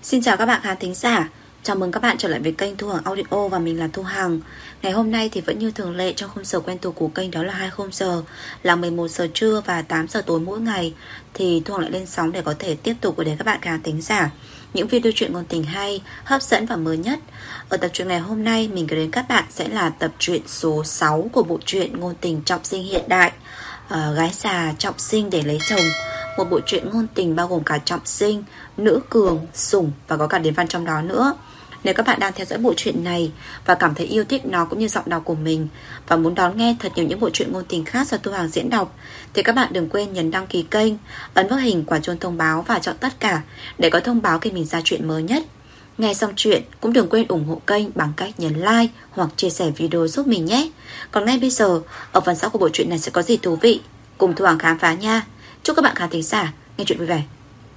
Xin chào các bạn khán thính giả. Chào mừng các bạn trở lại với kênh Thu Hằng Audio và mình là Thu Hằng. Ngày hôm nay thì vẫn như thường lệ trong khung giờ quen thuộc của kênh, đó là 2 khung giờ là 11 giờ trưa và 8 giờ tối mỗi ngày. Thì Thu Hằng lại lên sóng để có thể tiếp tục gửi đến các bạn khán thính giả những video truyện ngôn tình hay, hấp dẫn và mới nhất. Ở tập truyện ngày hôm nay mình gửi đến các bạn sẽ là tập truyện số 6 của bộ truyện ngôn tình trọng sinh hiện đại, Gái già trọng sinh để lấy chồng. Một bộ truyện ngôn tình bao gồm cả trọng sinh, nữ cường, sủng và có cả điển văn trong đó nữa. Nếu các bạn đang theo dõi bộ truyện này và cảm thấy yêu thích nó cũng như giọng đọc của mình và muốn đón nghe thật nhiều những bộ truyện ngôn tình khác do Thu Hằng diễn đọc, thì các bạn đừng quên nhấn đăng ký kênh, ấn vào hình quả chuông thông báo và chọn tất cả để có thông báo khi mình ra truyện mới nhất. Nghe xong chuyện cũng đừng quên ủng hộ kênh bằng cách nhấn like hoặc chia sẻ video giúp mình nhé. Còn ngay bây giờ, ở phần sau của bộ truyện này sẽ có gì thú vị, cùng Thu Hằng khám phá nha. Chúc các bạn khán thính giả nghe chuyện vui vẻ.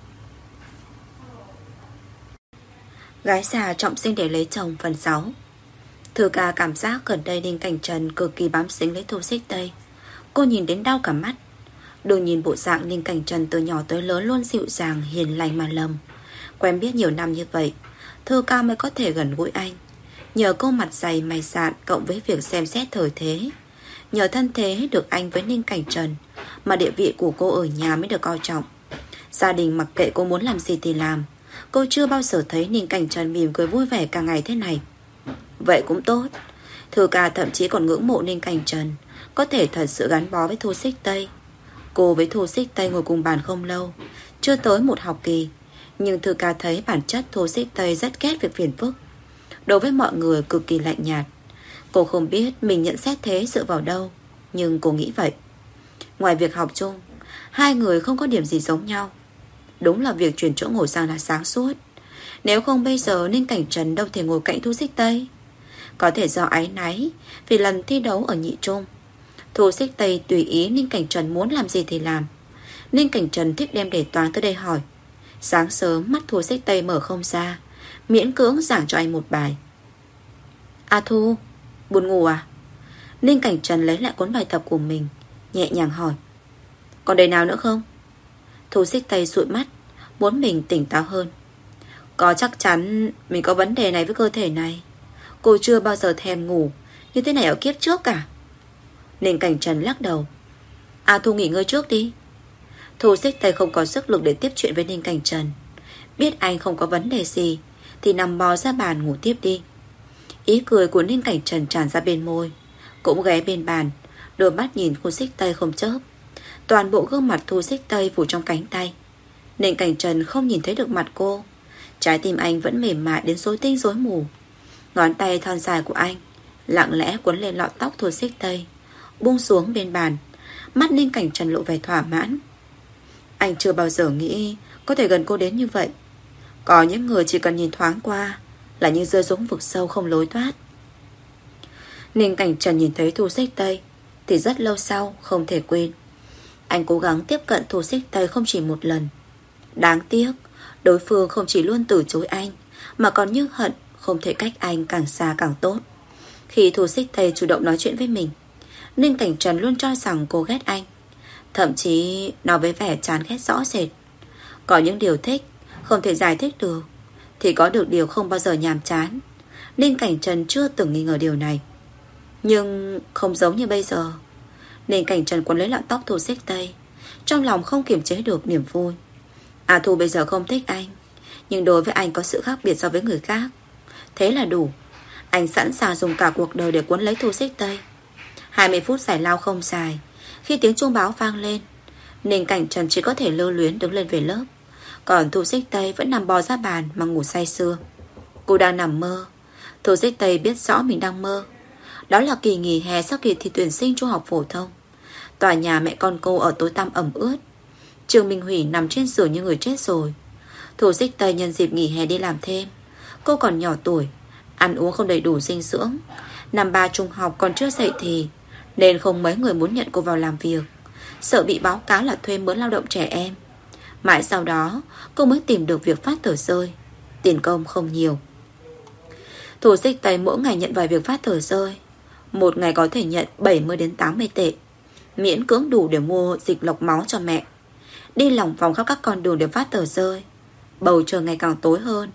Gái già trọng sinh để lấy chồng phần 6. Thư ca cảm giác gần đây Đinh Cảnh Trần cực kỳ bám dính lấy Thu Xích Tây. Cô nhìn đến đau cả mắt. Đừng nhìn bộ dạng Đinh Cảnh Trần từ nhỏ tới lớn luôn dịu dàng, hiền lành mà lầm. Quen biết nhiều năm như vậy, Thư ca mới có thể gần gũi anh. Nhờ cô mặt dày mày sạn cộng với việc xem xét thời thế, nhờ thân thế được anh với Đinh Cảnh Trần mà địa vị của cô ở nhà mới được coi trọng. Gia đình mặc kệ cô muốn làm gì thì làm. Cô chưa bao giờ thấy Đinh Cảnh Trần mỉm cười vui vẻ cả ngày thế này. Vậy cũng tốt. Thư ca thậm chí còn ngưỡng mộ Đinh Cảnh Trần có thể thật sự gắn bó với Thu Xích Tây. Cô với Thu Xích Tây ngồi cùng bàn không lâu, chưa tới một học kỳ, nhưng Thư ca thấy bản chất Thu Xích Tây rất ghét việc phiền phức. Đối với mọi người cực kỳ lạnh nhạt. Cô không biết mình nhận xét thế dựa vào đâu, nhưng cô nghĩ vậy. Ngoài việc học chung, hai người không có điểm gì giống nhau. Đúng là việc chuyển chỗ ngồi sang là sáng suốt. Nếu không bây giờ nên Cảnh Trần đâu thể ngồi cạnh Thu Xích Tây. Có thể do áy náy vì lần thi đấu ở nhị trung, Thu Xích Tây tùy ý Ninh Cảnh Trần muốn làm gì thì làm. Ninh Cảnh Trần thích đem đề toán tới đây hỏi. Sáng sớm mắt Thu Xích Tây mở không ra, miễn cưỡng giảng cho anh một bài. À Thu, buồn ngủ à? Ninh Cảnh Trần lấy lại cuốn bài tập của mình, nhẹ nhàng hỏi. Còn đề nào nữa không? Thu Xích Tây dụi mắt, muốn mình tỉnh táo hơn. Có chắc chắn mình có vấn đề này với cơ thể này. Cô chưa bao giờ thèm ngủ như thế này ở kiếp trước cả. Ninh Cảnh Trần lắc đầu. À Thu nghỉ ngơi trước đi. Thu Xích Tây không có sức lực để tiếp chuyện với Ninh Cảnh Trần. Biết anh không có vấn đề gì thì nằm bò ra bàn ngủ tiếp đi. Ý cười của Ninh Cảnh Trần tràn ra bên môi, cũng ghé bên bàn, đôi mắt nhìn Thu Xích Tây không chớp. Toàn bộ gương mặt Thu Xích Tây phủ trong cánh tay. Ninh Cảnh Trần không nhìn thấy được mặt cô. Trái tim anh vẫn mềm mại đến rối tinh rối mù. Ngón tay thon dài của anh lặng lẽ quấn lên lọn tóc Thu Xích Tây, buông xuống bên bàn. Mắt Ninh Cảnh Trần lộ vẻ thỏa mãn. Anh chưa bao giờ nghĩ có thể gần cô đến như vậy. Có những người chỉ cần nhìn thoáng qua là như rơi xuống vực sâu không lối thoát. Ninh Cảnh Trần nhìn thấy Thu Xích Tây thì rất lâu sau không thể quên. Anh cố gắng tiếp cận Thu Xích Tây không chỉ một lần. Đáng tiếc đối phương không chỉ luôn từ chối anh, mà còn như hận không thể cách anh càng xa càng tốt. Khi Thu Xích Tây chủ động nói chuyện với mình, Ninh Cảnh Trần luôn cho rằng cô ghét anh. Thậm chí nói với vẻ chán ghét rõ rệt. Có những điều thích không thể giải thích được, thì có được điều không bao giờ nhàm chán. Ninh Cảnh Trần chưa từng nghi ngờ điều này. Nhưng không giống như bây giờ. Ninh Cảnh Trần quấn lấy lọn tóc Thu Xích Tây, trong lòng không kiềm chế được niềm vui. À Thu bây giờ không thích anh, nhưng đối với anh có sự khác biệt so với người khác. Thế là đủ. Anh sẵn sàng dùng cả cuộc đời để quấn lấy Thu Xích Tây. 20 phút giải lao không dài. Khi tiếng chuông báo vang lên, Ninh Cảnh Trần chỉ có thể lưu luyến đứng lên về lớp. Còn Thu Xích Tây vẫn nằm bò ra bàn mà ngủ say sưa. Cô đang nằm mơ. Thu Xích Tây biết rõ mình đang mơ. Đó là kỳ nghỉ hè sau kỳ thi tuyển sinh trung học phổ thông. Tòa nhà mẹ con cô ở tối tăm ẩm ướt. Trương Minh Hủy nằm trên giường như người chết rồi. Thu Xích Tây nhân dịp nghỉ hè đi làm thêm. Cô còn nhỏ tuổi, ăn uống không đầy đủ dinh dưỡng. Năm ba trung học còn chưa dậy thì, nên không mấy người muốn nhận cô vào làm việc, sợ bị báo cáo là thuê mướn lao động trẻ em. Mãi sau đó cô mới tìm được việc phát tờ rơi. Tiền công không nhiều. Thu Xích Tây mỗi ngày nhận vài việc phát tờ rơi. Một ngày có thể nhận 70 đến 80 tệ, miễn cưỡng đủ để mua dịch lọc máu cho mẹ. Đi lòng vòng khắp các con đường để phát tờ rơi. Bầu trời ngày càng tối hơn.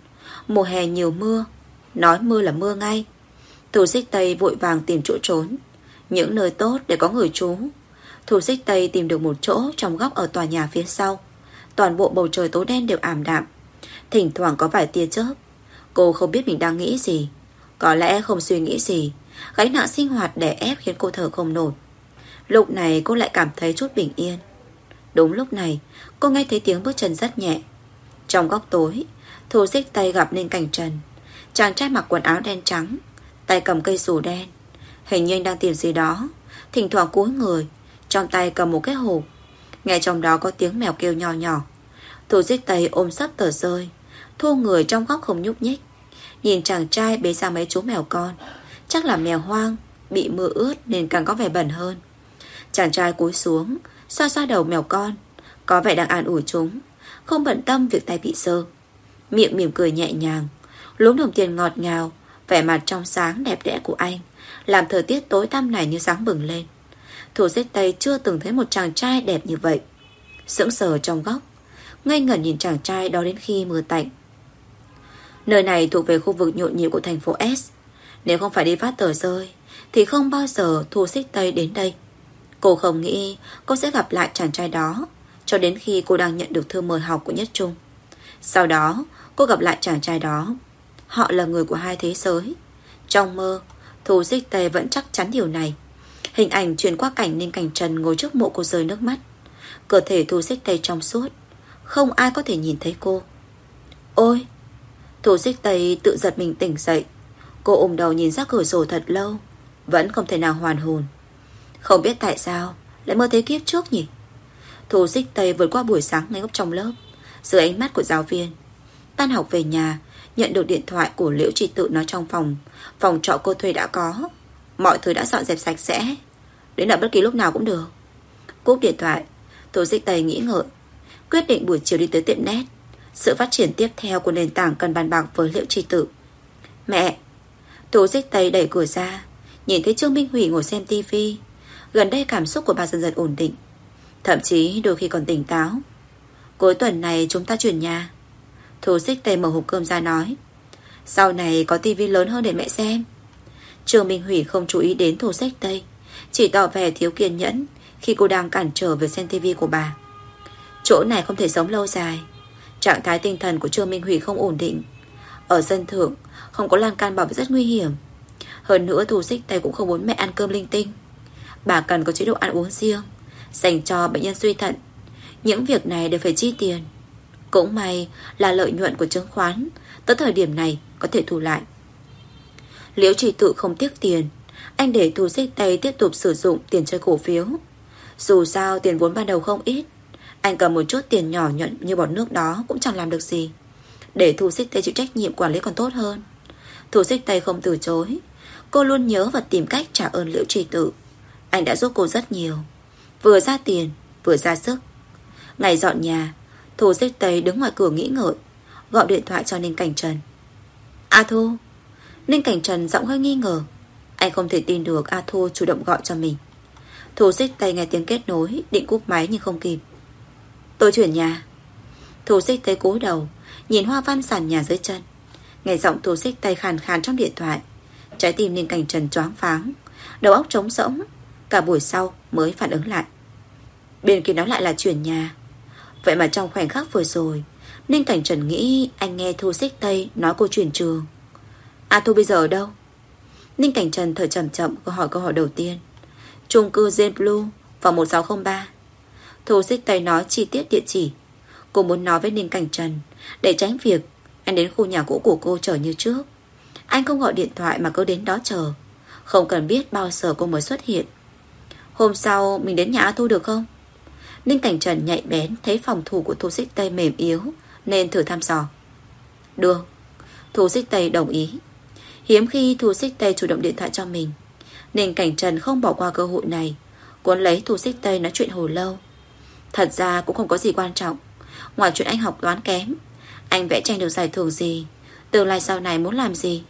Mùa hè nhiều mưa, nói mưa là mưa ngay. Thu Xích Tây vội vàng tìm chỗ trốn, những nơi tốt để có người trú. Thu Xích Tây tìm được một chỗ trong góc ở tòa nhà phía sau. Toàn bộ bầu trời tối đen đều ảm đạm, thỉnh thoảng có vài tia chớp. Cô không biết mình đang nghĩ gì. Có lẽ không suy nghĩ gì, gánh nặng sinh hoạt đè ép khiến cô thở không nổi. Lúc này cô lại cảm thấy chút bình yên. Đúng lúc này cô nghe thấy tiếng bước chân rất nhẹ. Trong góc tối, Thu Xích Tây gặp Ninh Cảnh Trần. Chàng trai mặc quần áo đen trắng, tay cầm cây xù đen. Hình như anh đang tìm gì đó, thỉnh thoảng cúi người, trong tay cầm một cái hộp. Nghe trong đó có tiếng mèo kêu nhỏ nhỏ. Thu Xích Tây ôm sấp tờ rơi, thu người trong góc không nhúc nhích. Nhìn chàng trai bế ra mấy chú mèo con, chắc là mèo hoang, bị mưa ướt nên càng có vẻ bẩn hơn. Chàng trai cúi xuống, xoa xoa đầu mèo con, có vẻ đang an ủi chúng, không bận tâm việc tay bị sơ. Miệng mỉm cười nhẹ nhàng, lúm đồng tiền ngọt ngào. Vẻ mặt trong sáng đẹp đẽ của anh làm thời tiết tối tăm này như sáng bừng lên. Thu Xích Tây chưa từng thấy một chàng trai đẹp như vậy. Sững sờ trong góc, ngây ngẩn nhìn chàng trai đó đến khi mưa tạnh. Nơi này thuộc về khu vực nhộn nhịp của thành phố S. Nếu không phải đi phát tờ rơi thì không bao giờ Thu Xích Tây đến đây. Cô không nghĩ cô sẽ gặp lại chàng trai đó, cho đến khi cô đang nhận được thư mời học của Nhất Trung. Sau đó cô gặp lại chàng trai đó. Họ là người của hai thế giới. Trong mơ, Thu Xích Tây vẫn chắc chắn điều này. Hình ảnh truyền qua cảnh Ninh Cảnh Trần ngồi trước mộ cô rơi nước mắt. Cơ thể Thu Xích Tây trong suốt, không ai có thể nhìn thấy cô. Ôi! Thu Xích Tây tự giật mình tỉnh dậy. Cô ôm đầu nhìn ra cửa sổ thật lâu, vẫn không thể nào hoàn hồn. Không biết tại sao lại mơ thấy kiếp trước nhỉ. Thu Xích Tây vượt qua buổi sáng ngay góc trong lớp, dưới ánh mắt của giáo viên. Tan học về nhà, nhận được điện thoại của Liễu Trì Tự nói trong phòng trọ cô thuê đã có, mọi thứ đã dọn dẹp sạch sẽ, đến ở bất kỳ lúc nào cũng được. Cúp điện thoại, Thu Xích Tây nghĩ ngợi, quyết định buổi chiều đi tới tiệm net. Sự phát triển tiếp theo của nền tảng cần bàn bạc với Liễu Trì Tự. Mẹ! Thu Xích Tây đẩy cửa ra, nhìn thấy Trương Minh Hủy ngồi xem tivi. Gần đây cảm xúc của bà dần dần ổn định, thậm chí đôi khi còn tỉnh táo. Cuối tuần này chúng ta chuyển nhà. Thu Xích Tây mở hộp cơm ra nói, sau này có tivi lớn hơn để mẹ xem. Trương Minh Hủy không chú ý đến Thu Xích Tây, chỉ tỏ vẻ thiếu kiên nhẫn khi cô đang cản trở việc xem tivi của bà. Chỗ này không thể sống lâu dài. Trạng thái tinh thần của Trương Minh Hủy không ổn định. Ở sân thượng không có lan can bảo vệ rất nguy hiểm. Hơn nữa Thu Xích Tây cũng không muốn mẹ ăn cơm linh tinh. Bà cần có chế độ ăn uống riêng dành cho bệnh nhân suy thận. Những việc này đều phải chi tiền. Cũng may là lợi nhuận của chứng khoán tới thời điểm này có thể thu lại. Liễu Trì Tự không tiếc tiền. Anh để Thu Xích Tây tiếp tục sử dụng tiền chơi cổ phiếu. Dù sao tiền vốn ban đầu không ít, anh cầm một chút tiền nhỏ nhuận như bọt nước đó cũng chẳng làm được gì. Để Thu Xích Tây chịu trách nhiệm quản lý còn tốt hơn. Thu Xích Tây không từ chối. Cô luôn nhớ và tìm cách trả ơn Liễu Trì Tự. Anh đã giúp cô rất nhiều, vừa ra tiền vừa ra sức. Ngày dọn nhà, Thu Xích Tây đứng ngoài cửa nghĩ ngợi, gọi điện thoại cho Ninh Cảnh Trần. A Thu. Ninh Cảnh Trần giọng hơi nghi ngờ. Anh không thể tin được A Thu chủ động gọi cho mình. Thu Xích Tây nghe tiếng kết nối, định cúp máy nhưng không kịp. Tôi chuyển nhà. Thu Xích Tây cúi đầu nhìn hoa văn sàn nhà dưới chân. Nghe giọng Thu Xích Tây khàn khàn trong điện thoại, trái tim Ninh Cảnh Trần choáng váng, đầu óc trống rỗng. Cả buổi sau mới phản ứng lại. Bên kia nói lại là chuyển nhà. Vậy mà trong khoảnh khắc vừa rồi, Ninh Cảnh Trần nghĩ anh nghe Thu Xích Tây nói cô chuyển trường. A Thu bây giờ ở đâu? Ninh Cảnh Trần thở chậm chậm hỏi câu hỏi đầu tiên. Chung cư Zen Blue, phòng 1603. Thu Xích Tây nói chi tiết địa chỉ. Cô muốn nói với Ninh Cảnh Trần để tránh việc anh đến khu nhà cũ của cô chờ như trước. Anh không gọi điện thoại mà cứ đến đó chờ, không cần biết bao giờ cô mới xuất hiện. Hôm sau mình đến nhà A Thu được không? Ninh Cảnh Trần nhạy bén thấy phòng thủ của Thu Xích Tây mềm yếu nên thử thăm dò. Được. Thu Xích Tây đồng ý. Hiếm khi Thu Xích Tây chủ động điện thoại cho mình, Ninh Cảnh Trần không bỏ qua cơ hội này, cuốn lấy Thu Xích Tây nói chuyện hồi lâu. Thật ra cũng không có gì quan trọng. Ngoài chuyện anh học toán kém, anh vẽ tranh được giải thưởng gì, tương lai sau này muốn làm gì.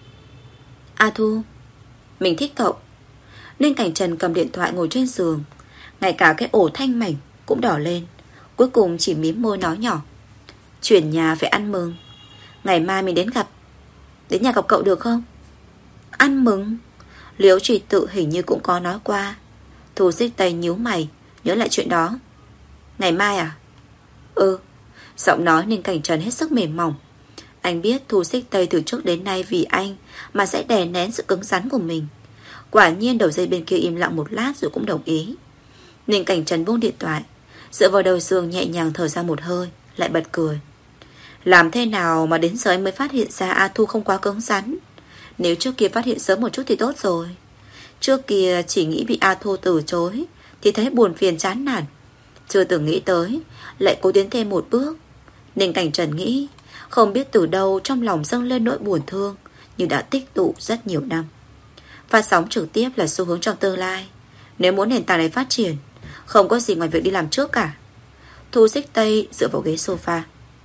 A Thu, mình thích cậu. Ninh Cảnh Trần cầm điện thoại ngồi trên giường, ngay cả cái ổ thanh mảnh cũng đỏ lên. Cuối cùng chỉ mím môi nói nhỏ. Chuyển nhà phải ăn mừng. Ngày mai mình đến nhà gặp cậu được không? Ăn mừng. Liễu Trì Tự hình như cũng có nói qua. Thu Xích Tây nhíu mày, nhớ lại chuyện đó. Ngày mai à? Ừ. Giọng nói Ninh Cảnh Trần hết sức mềm mỏng. Anh biết Thu Xích Tây từ trước đến nay vì anh mà sẽ đè nén sự cứng rắn của mình. Quả nhiên đầu dây bên kia im lặng một lát rồi cũng đồng ý. Ninh Cảnh Trần buông điện thoại, dựa vào đầu giường nhẹ nhàng thở ra một hơi, lại bật cười. Làm thế nào mà đến giờ anh mới phát hiện ra A Thu không quá cứng rắn? Nếu trước kia phát hiện sớm một chút thì tốt rồi. Trước kia chỉ nghĩ bị A Thu từ chối thì thấy buồn phiền chán nản, chưa từng nghĩ tới lại cố tiến thêm một bước. Ninh Cảnh Trần nghĩ, không biết từ đâu trong lòng dâng lên nỗi buồn thương như đã tích tụ rất nhiều năm. Phát sóng trực tiếp là xu hướng trong tương lai. Nếu muốn nền tảng này phát triển, không có gì ngoài việc đi làm trước cả. Thu Xích Tây dựa vào ghế sofa,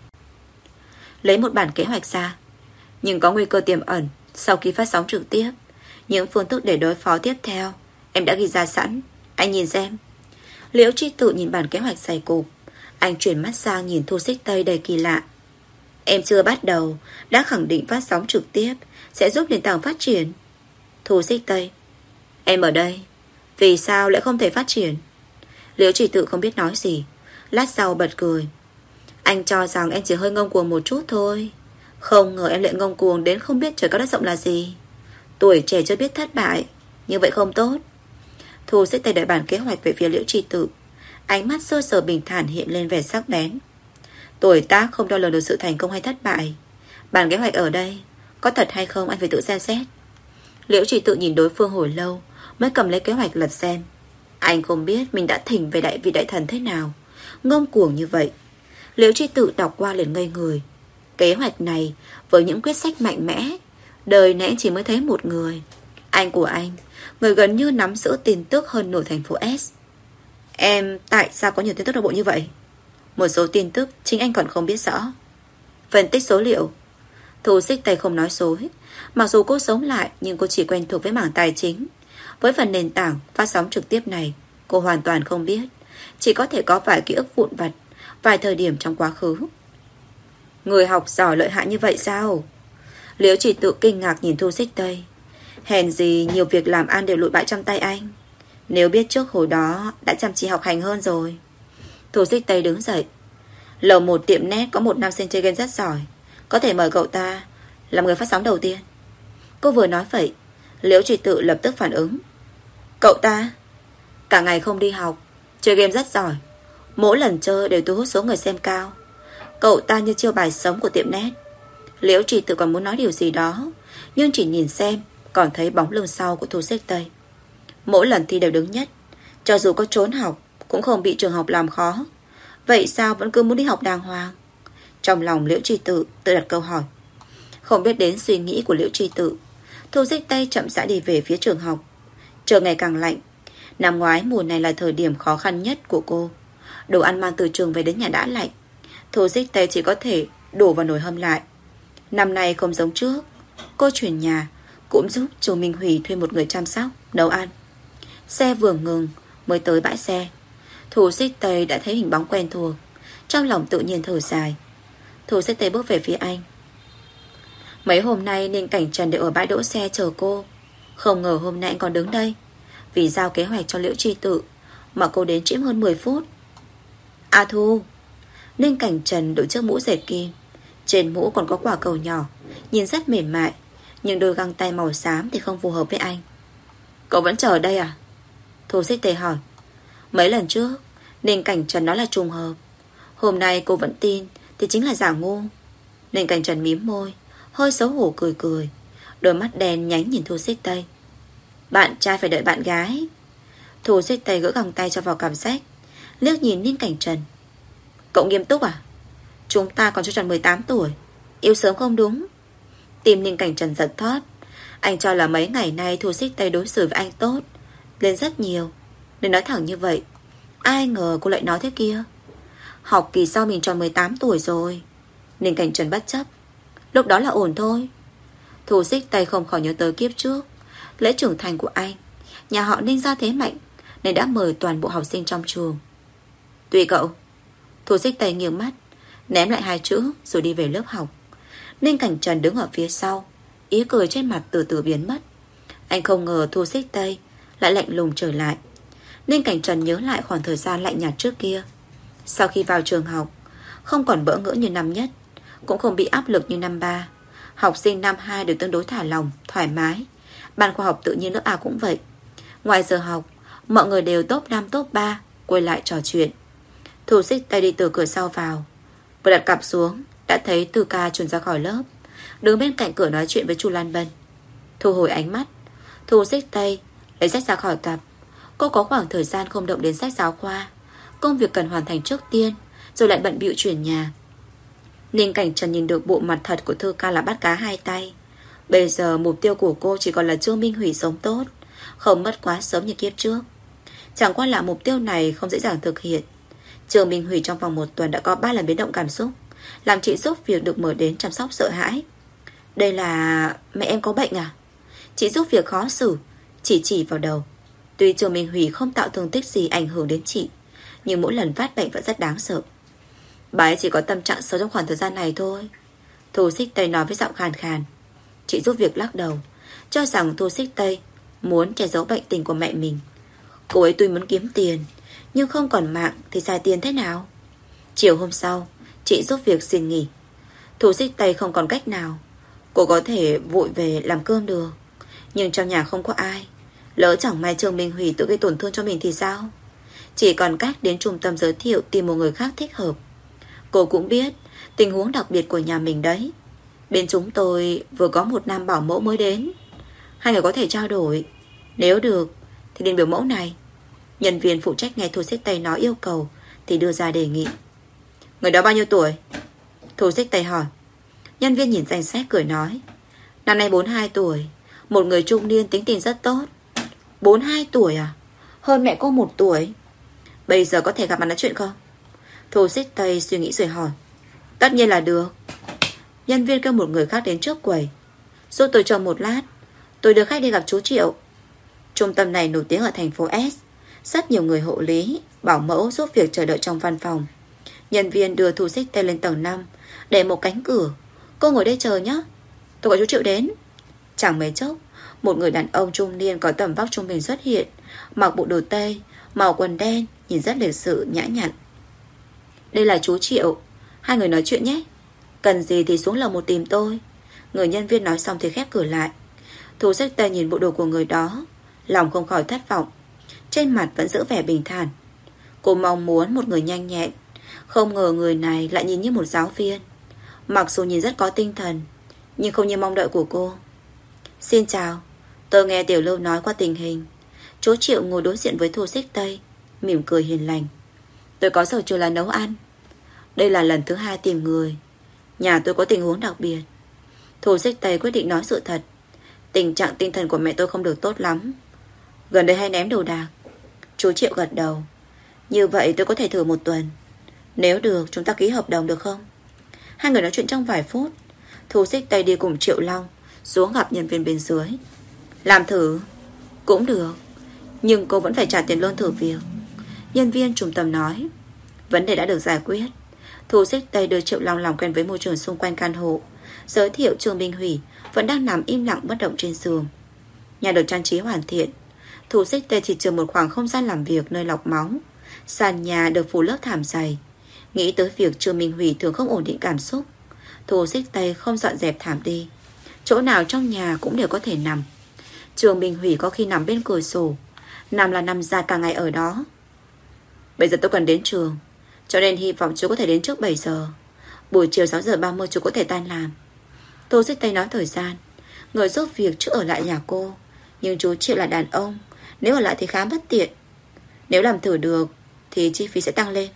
lấy một bản kế hoạch ra. Nhưng có nguy cơ tiềm ẩn. Sau khi phát sóng trực tiếp, những phương thức để đối phó tiếp theo em đã ghi ra sẵn. Anh nhìn xem. Liễu Tri Tự nhìn bản kế hoạch dày cộp. Anh chuyển mắt sang nhìn Thu Xích Tây đầy kỳ lạ. Em chưa bắt đầu đã khẳng định phát sóng trực tiếp sẽ giúp nền tảng phát triển. Thu Xích Tây, em ở đây, vì sao lại không thể phát triển? Liễu Chỉ Tự không biết nói gì, lát sau bật cười. Anh cho rằng em chỉ hơi ngông cuồng một chút thôi, không ngờ em lại ngông cuồng đến không biết trời cao đất rộng là gì. Tuổi trẻ chưa biết thất bại, như vậy không tốt. Thu Xích Tây đẩy bản kế hoạch về phía Liễu Chỉ Tự, ánh mắt sơ sờ bình thản hiện lên vẻ sắc bén. Tuổi tác không đo lường được sự thành công hay thất bại. Bản kế hoạch ở đây, có thật hay không anh phải tự xem xét. Liễu Chỉ Tự nhìn đối phương hồi lâu mới cầm lấy kế hoạch lật xem. Anh không biết mình đã thỉnh về vị đại thần thế nào, ngông cuồng như vậy. Liễu Chỉ Tự đọc qua liền ngây người. Kế hoạch này với những quyết sách mạnh mẽ, đời này chỉ mới thấy một người. Anh của anh, người gần như nắm giữ tin tức hơn nửa thành phố S. Em tại sao có nhiều tin tức nội bộ như vậy? Một số tin tức chính anh còn không biết rõ. Phân tích số liệu. Thu Xích Tây không nói dối. Mặc dù cô sống lại, nhưng cô chỉ quen thuộc với mảng tài chính. Với phần nền tảng phát sóng trực tiếp này, cô hoàn toàn không biết. Chỉ có thể có vài ký ức vụn vặt, vài thời điểm trong quá khứ. Người học giỏi lợi hại như vậy sao? Liễu Chỉ Tự kinh ngạc nhìn Thu Xích Tây. Hèn gì nhiều việc làm ăn đều lụi bại trong tay anh. Nếu biết trước hồi đó đã chăm chỉ học hành hơn rồi. Thu Xích Tây đứng dậy. Lầu 1 tiệm net có một nam sinh chơi game rất giỏi, có thể mời cậu ta làm người phát sóng đầu tiên. Cô vừa nói vậy, Liễu Chỉ Tự lập tức phản ứng. Cậu ta cả ngày không đi học, chơi game rất giỏi, mỗi lần chơi đều thu hút số người xem cao. Cậu ta như chiêu bài sống của tiệm net. Liễu Chỉ Tự còn muốn nói điều gì đó, nhưng chỉ nhìn xem còn thấy bóng lưng sau của Thu Xích Tây. Mỗi lần thi đều đứng nhất, cho dù có trốn học cũng không bị trường học làm khó. Vậy sao vẫn cứ muốn đi học đàng hoàng? Trong lòng Liễu Tri Tự tự đặt câu hỏi. Không biết đến suy nghĩ của Liễu Tri Tự, Thu Xích Tây chậm rãi đi về phía trường học. Trời ngày càng lạnh. Năm ngoái mùa này là thời điểm khó khăn nhất của cô. Đồ ăn mang từ trường về đến nhà đã lạnh, Thu Xích Tây chỉ có thể đổ vào nồi hâm lại. Năm nay không giống trước, cô chuyển nhà cũng giúp chú Minh Hủy thuê một người chăm sóc, nấu ăn. Xe vừa ngừng mới tới bãi xe, Thu Xích Tây đã thấy hình bóng quen thuộc. Trong lòng tự nhiên thở dài. Thu Xích Tây bước về phía anh. Mấy hôm nay Ninh Cảnh Trần đều ở bãi đỗ xe chờ cô, không ngờ hôm nay anh còn đứng đây. Vì giao kế hoạch cho Liễu Tri Tự mà cô đến trễ hơn 10 phút. A Thu. Ninh Cảnh Trần đội chiếc mũ dệt kim, trên mũ còn có quả cầu nhỏ, nhìn rất mềm mại, nhưng đôi găng tay màu xám thì không phù hợp với anh. Cậu vẫn chờ ở đây à? Thu Xích Tây hỏi. Mấy lần trước Ninh Cảnh Trần nói là trùng hợp, hôm nay cô vẫn tin thì chính là giả ngu. Ninh Cảnh Trần mím môi, hơi xấu hổ cười cười, đôi mắt đen nhánh nhìn Thu Xích Tây. Bạn trai phải đợi bạn gái. Thu Xích Tây gỡ găng tay cho vào cặp sách, liếc nhìn Ninh Cảnh Trần. Cậu nghiêm túc à? Chúng ta còn chưa tròn 18 tuổi, yêu sớm không đúng. Tim Ninh Cảnh Trần giật thót. Anh cho là mấy ngày nay Thu Xích Tây đối xử với anh tốt lên rất nhiều, nên nói thẳng như vậy. Ai ngờ cô lại nói thế kia. Học kỳ sau mình tròn 18 tuổi rồi. Ninh Cảnh Trần bất chấp. Lúc đó là ổn thôi. Thu Xích Tây không khỏi nhớ tới kiếp trước, lễ trưởng thành của anh. Nhà họ Ninh gia thế mạnh nên đã mời toàn bộ học sinh trong trường. Tùy cậu. Thu Xích Tây nghiêng mắt, ném lại hai chữ rồi đi về lớp học. Ninh Cảnh Trần đứng ở phía sau, ý cười trên mặt từ từ biến mất. Anh không ngờ Thu Xích Tây lại lạnh lùng trở lại. Ninh Cảnh Trần nhớ lại khoảng thời gian lạnh nhạt trước kia. Sau khi vào trường học, không còn bỡ ngỡ như năm nhất, cũng không bị áp lực như năm ba. Học sinh năm 2 đều tương đối thả lòng, thoải mái. Ban khoa học tự nhiên lớp A cũng vậy. Ngoài giờ học, mọi người đều top 5 top 3 quay lại trò chuyện. Thu Xích Tây đi từ cửa sau vào, vừa đặt cặp xuống đã thấy Từ Ca chuồn ra khỏi lớp, đứng bên cạnh cửa nói chuyện với Chu Lan Bân. Thu hồi ánh mắt, Thu Xích Tây lấy sách ra khỏi cặp. Cô có khoảng thời gian không động đến sách giáo khoa, công việc cần hoàn thành trước tiên, rồi lại bận bịu chuyển nhà. Ninh Cảnh Trần nhìn được bộ mặt thật của Thư Ca là bắt cá hai tay. Bây giờ mục tiêu của cô chỉ còn là Trương Minh Hủy sống tốt, không mất quá sớm như kiếp trước. Chẳng qua là mục tiêu này không dễ dàng thực hiện. Trương Minh Hủy trong vòng 1 tuần đã có 3 lần biến động cảm xúc, làm chị giúp việc được mở đến chăm sóc sợ hãi. Đây là... mẹ em có bệnh à? Chị giúp việc khó xử, chỉ vào đầu. Tuy Trương Minh Hủy không tạo thương tích gì ảnh hưởng đến chị, nhưng mỗi lần phát bệnh vẫn rất đáng sợ. Bà ấy chỉ có tâm trạng xấu trong khoảng thời gian này thôi. Thu Xích Tây nói với giọng khàn khàn. Chị giúp việc lắc đầu, cho rằng Thu Xích Tây muốn che giấu bệnh tình của mẹ mình. Cô ấy tuy muốn kiếm tiền, nhưng không còn mạng thì xài tiền thế nào? Chiều hôm sau, chị giúp việc xin nghỉ. Thu Xích Tây không còn cách nào. Cô có thể vội về làm cơm được, nhưng trong nhà không có ai. Lỡ chẳng may Trương Minh Hủy tự gây tổn thương cho mình thì sao? Chỉ còn cách đến trung tâm giới thiệu tìm một người khác thích hợp. Cô cũng biết tình huống đặc biệt của nhà mình đấy. Bên chúng tôi vừa có một nam bảo mẫu mới đến, hai người có thể trao đổi. Nếu được thì đến biểu mẫu này. Nhân viên phụ trách nghe Thu Xích Tây nói yêu cầu thì đưa ra đề nghị. Người đó bao nhiêu tuổi? Thu Xích Tây hỏi. Nhân viên nhìn danh sách cười nói. Năm nay 42 tuổi, một người trung niên tính tình rất tốt. 42 tuổi à? Hơn mẹ cô 1 tuổi. Bây giờ có thể gặp mặt nói chuyện không? Thu Xích Tây suy nghĩ rồi hỏi. Tất nhiên là được. Nhân viên kêu một người khác đến trước quầy. Giúp tôi chờ một lát, tôi đưa khách đi gặp chú Triệu. Trung tâm này nổi tiếng ở thành phố S, rất nhiều người hộ lý, bảo mẫu giúp việc chờ đợi trong văn phòng. Nhân viên đưa Thu Xích Tây lên tầng 5, để một cánh cửa. Cô ngồi đây chờ nhé, tôi gọi chú Triệu đến. Chẳng mấy chốc, một người đàn ông trung niên có tầm vóc trung bình xuất hiện, mặc bộ đồ tây, màu quần đen, nhìn rất lịch sự nhã nhặn. Đây là chú Triệu, hai người nói chuyện nhé. Cần gì thì xuống lầu một tìm tôi. Người nhân viên nói xong thì khép cửa lại. Thu Xích Tây nhìn bộ đồ của người đó, lòng không khỏi thất vọng. Trên mặt vẫn giữ vẻ bình thản. Cô mong muốn một người nhanh nhẹn, không ngờ người này lại nhìn như một giáo viên. Mặc dù nhìn rất có tinh thần, nhưng không như mong đợi của cô. Xin chào, tôi nghe Tiểu Lưu nói qua tình hình. Chú Triệu ngồi đối diện với Thu Xích Tây, mỉm cười hiền lành. Tôi có sở trường là nấu ăn. Đây là lần thứ 2 tìm người. Nhà tôi có tình huống đặc biệt. Thu Xích Tây quyết định nói sự thật. Tình trạng tinh thần của mẹ tôi không được tốt lắm, gần đây hay ném đồ đạc. Chú Triệu gật đầu. Như vậy tôi có thể thử 1 tuần. Nếu được chúng ta ký hợp đồng được không? Hai người nói chuyện trong vài phút. Thu Xích Tây đi cùng Triệu Long xuống gặp nhân viên bên dưới. Làm thử cũng được, nhưng cô vẫn phải trả tiền lương thử việc. Nhân viên trung tâm nói. Vấn đề đã được giải quyết. Thu Xích Tây đưa Triệu Long làm quen với môi trường xung quanh căn hộ, giới thiệu Trương Minh Hủy vẫn đang nằm im lặng bất động trên giường. Nhà được trang trí hoàn thiện. Thu Xích Tây chỉ chừa một khoảng không gian làm việc nơi lọc máu. Sàn nhà được phủ lớp thảm dày. Nghĩ tới việc Trương Minh Hủy thường không ổn định cảm xúc, Thu Xích Tây không dọn dẹp thảm đi. Chỗ nào trong nhà cũng đều có thể nằm. Trương Minh Hủy có khi nằm bên cửa sổ, nằm là nằm ra cả ngày ở đó. Bây giờ tôi cần đến trường, cho nên hy vọng chú có thể đến trước 7 giờ. Buổi chiều 6 giờ 30 chú có thể tan làm. Thu Xích Tây nói thời gian. Người giúp việc chứ ở lại nhà cô, nhưng chú Triệu là đàn ông, nếu ở lại thì khá bất tiện. Nếu làm thử được thì chi phí sẽ tăng lên.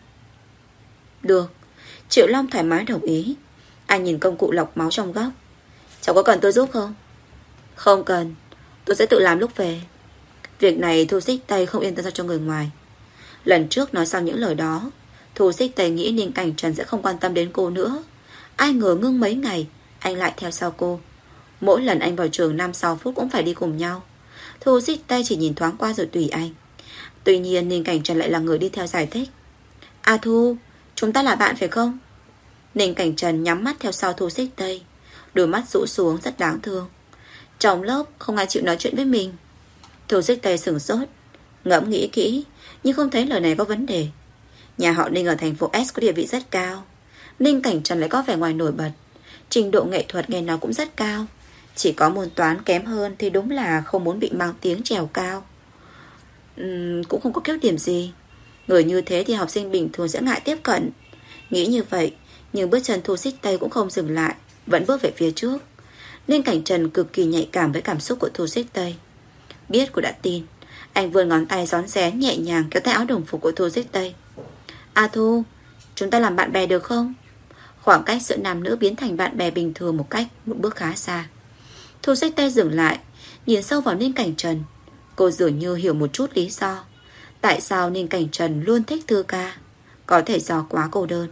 Được. Triệu Long thoải mái đồng ý. Anh nhìn công cụ lọc máu trong góc. Cháu có cần tôi giúp không? Không cần, tôi sẽ tự làm lúc về. Việc này Thu Xích Tây không yên tâm giao cho người ngoài. Lần trước nói xong những lời đó, Thu Xích Tây nghĩ Ninh Cảnh Trần sẽ không quan tâm đến cô nữa. Ai ngờ ngưng mấy ngày anh lại theo sau cô. Mỗi lần anh vào trường 5-6 phút cũng phải đi cùng nhau. Thu Xích Tây chỉ nhìn thoáng qua rồi tùy anh. Tuy nhiên Ninh Cảnh Trần lại là người đi theo giải thích. À Thu, chúng ta là bạn phải không? Ninh Cảnh Trần nhắm mắt theo sau Thu Xích Tây. đôi mắt rũ xuống rất đáng thương. Trong lớp không ai chịu nói chuyện với mình. Thu Xích Tây sửng sốt, ngẫm nghĩ kỹ, nhưng không thấy lời này có vấn đề. Nhà họ Ninh ở thành phố S có địa vị rất cao. Ninh Cảnh Trần lại có vẻ ngoài nổi bật, trình độ nghệ thuật nghe nói cũng rất cao. Chỉ có môn toán kém hơn thì đúng là không muốn bị mang tiếng trèo cao. Cũng không có khuyết điểm gì. Người như thế thì học sinh bình thường sẽ ngại tiếp cận. Nghĩ như vậy, nhưng bước chân Thu Xích Tây cũng không dừng lại, vẫn bước về phía trước. Ninh Cảnh Trần cực kỳ nhạy cảm với cảm xúc của Thu Xích Tây. Biết cô đã tin, anh vươn ngón tay rón rén nhẹ nhàng kéo tay áo đồng phục của Thu Xích Tây. A Thu, chúng ta làm bạn bè được không? Khoảng cách giữa nam nữ biến thành bạn bè bình thường một bước khá xa. Thu Xích Tây dừng lại, nhìn sâu vào Ninh Cảnh Trần. Cô dường như hiểu một chút lý do tại sao Ninh Cảnh Trần luôn thích Thư Ca. Có thể do quá cô đơn.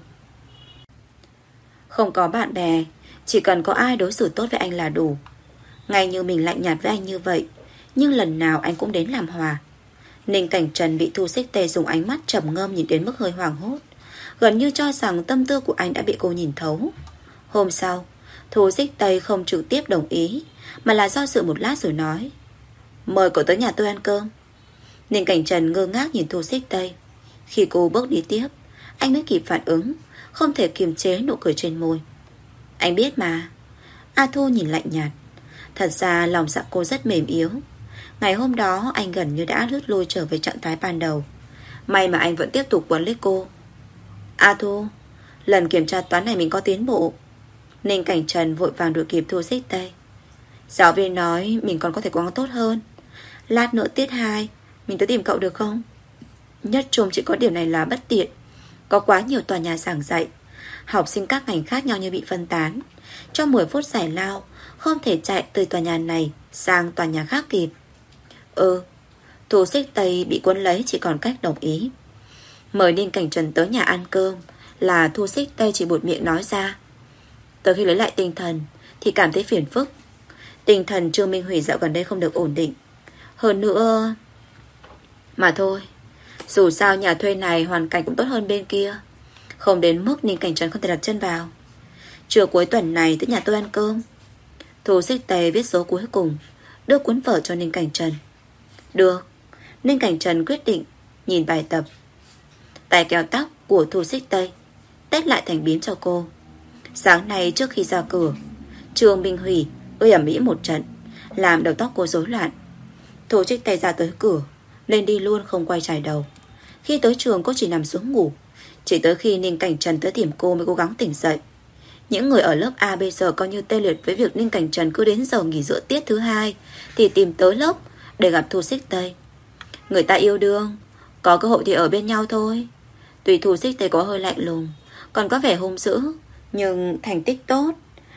Không có bạn bè, chỉ cần có ai đối xử tốt với anh là đủ. Ngay như mình lạnh nhạt với anh như vậy, nhưng lần nào anh cũng đến làm hòa. Ninh Cảnh Trần bị Thu Xích Tây dùng ánh mắt trầm ngâm nhìn đến mức hơi hoảng hốt, gần như cho rằng tâm tư của anh đã bị cô nhìn thấu. Hôm sau, Thu Xích Tây không trực tiếp đồng ý, mà là do dự một lát rồi nói: mời cậu tới nhà tôi ăn cơm. Ninh Cảnh Trần ngơ ngác nhìn Thu Xích Tây. Khi cô bước đi tiếp, anh mới kịp phản ứng, không thể kiềm chế nụ cười trên môi. Anh biết mà. A Thu nhìn lạnh nhạt. Thật ra lòng dạ cô rất mềm yếu. Ngày hôm đó anh gần như đã lướt lui trở về trạng thái ban đầu. May mà anh vẫn tiếp tục quấn lấy cô. A Thu, lần kiểm tra toán này mình có tiến bộ. Ninh Cảnh Trần vội vàng đuổi kịp Thu Xích Tây. Giáo viên nói mình còn có thể cố gắng tốt hơn. Lát nữa tiết 2 mình tới tìm cậu được không? Nhất trung chỉ có điều này là bất tiện. Có quá nhiều tòa nhà giảng dạy, học sinh các ngành khác nhau như bị phân tán. Trong 10 phút giải lao, không thể chạy từ tòa nhà này sang tòa nhà khác kịp. Thu Xích Tây bị cuốn lấy, chỉ còn cách đồng ý. Mời Ninh Cảnh Trần tới nhà ăn cơm là Thu Xích Tây chỉ buột miệng nói ra. Tới khi lấy lại tinh thần thì cảm thấy phiền phức. Tinh thần Trương Minh Hủy dạo gần đây không được ổn định. Hơn nữa... Mà thôi, dù sao nhà thuê này hoàn cảnh cũng tốt hơn bên kia, không đến mức Ninh Cảnh Trần không thể đặt chân vào. Trưa cuối tuần này tới nhà tôi ăn cơm. Thu Xích Tây viết số cuối cùng, đưa cuốn vở cho Ninh Cảnh Trần. Được. Ninh Cảnh Trần quyết định nhìn bài tập. Tay kéo tóc của Thu Xích Tây tết lại thành bím cho cô. Sáng nay trước khi ra cửa, Trương Minh Hủy ơi ẩm ĩ một trận, làm đầu tóc cô rối loạn. Thu Xích Tây ra tới cửa, lên đi luôn không quay trái đầu. Khi tới trường cô chỉ nằm xuống ngủ. Chỉ tới khi Ninh Cảnh Trần tới tìm cô mới cố gắng tỉnh dậy. Những người ở lớp A bây giờ coi như tê liệt với việc Ninh Cảnh Trần cứ đến giờ nghỉ giữa tiết thứ 2 thì tìm tới lớp để gặp Thu Xích Tây. Người ta yêu đương, có cơ hội thì ở bên nhau thôi. Tuy Thu Xích Tây có hơi lạnh lùng, còn có vẻ hung dữ, nhưng thành tích tốt.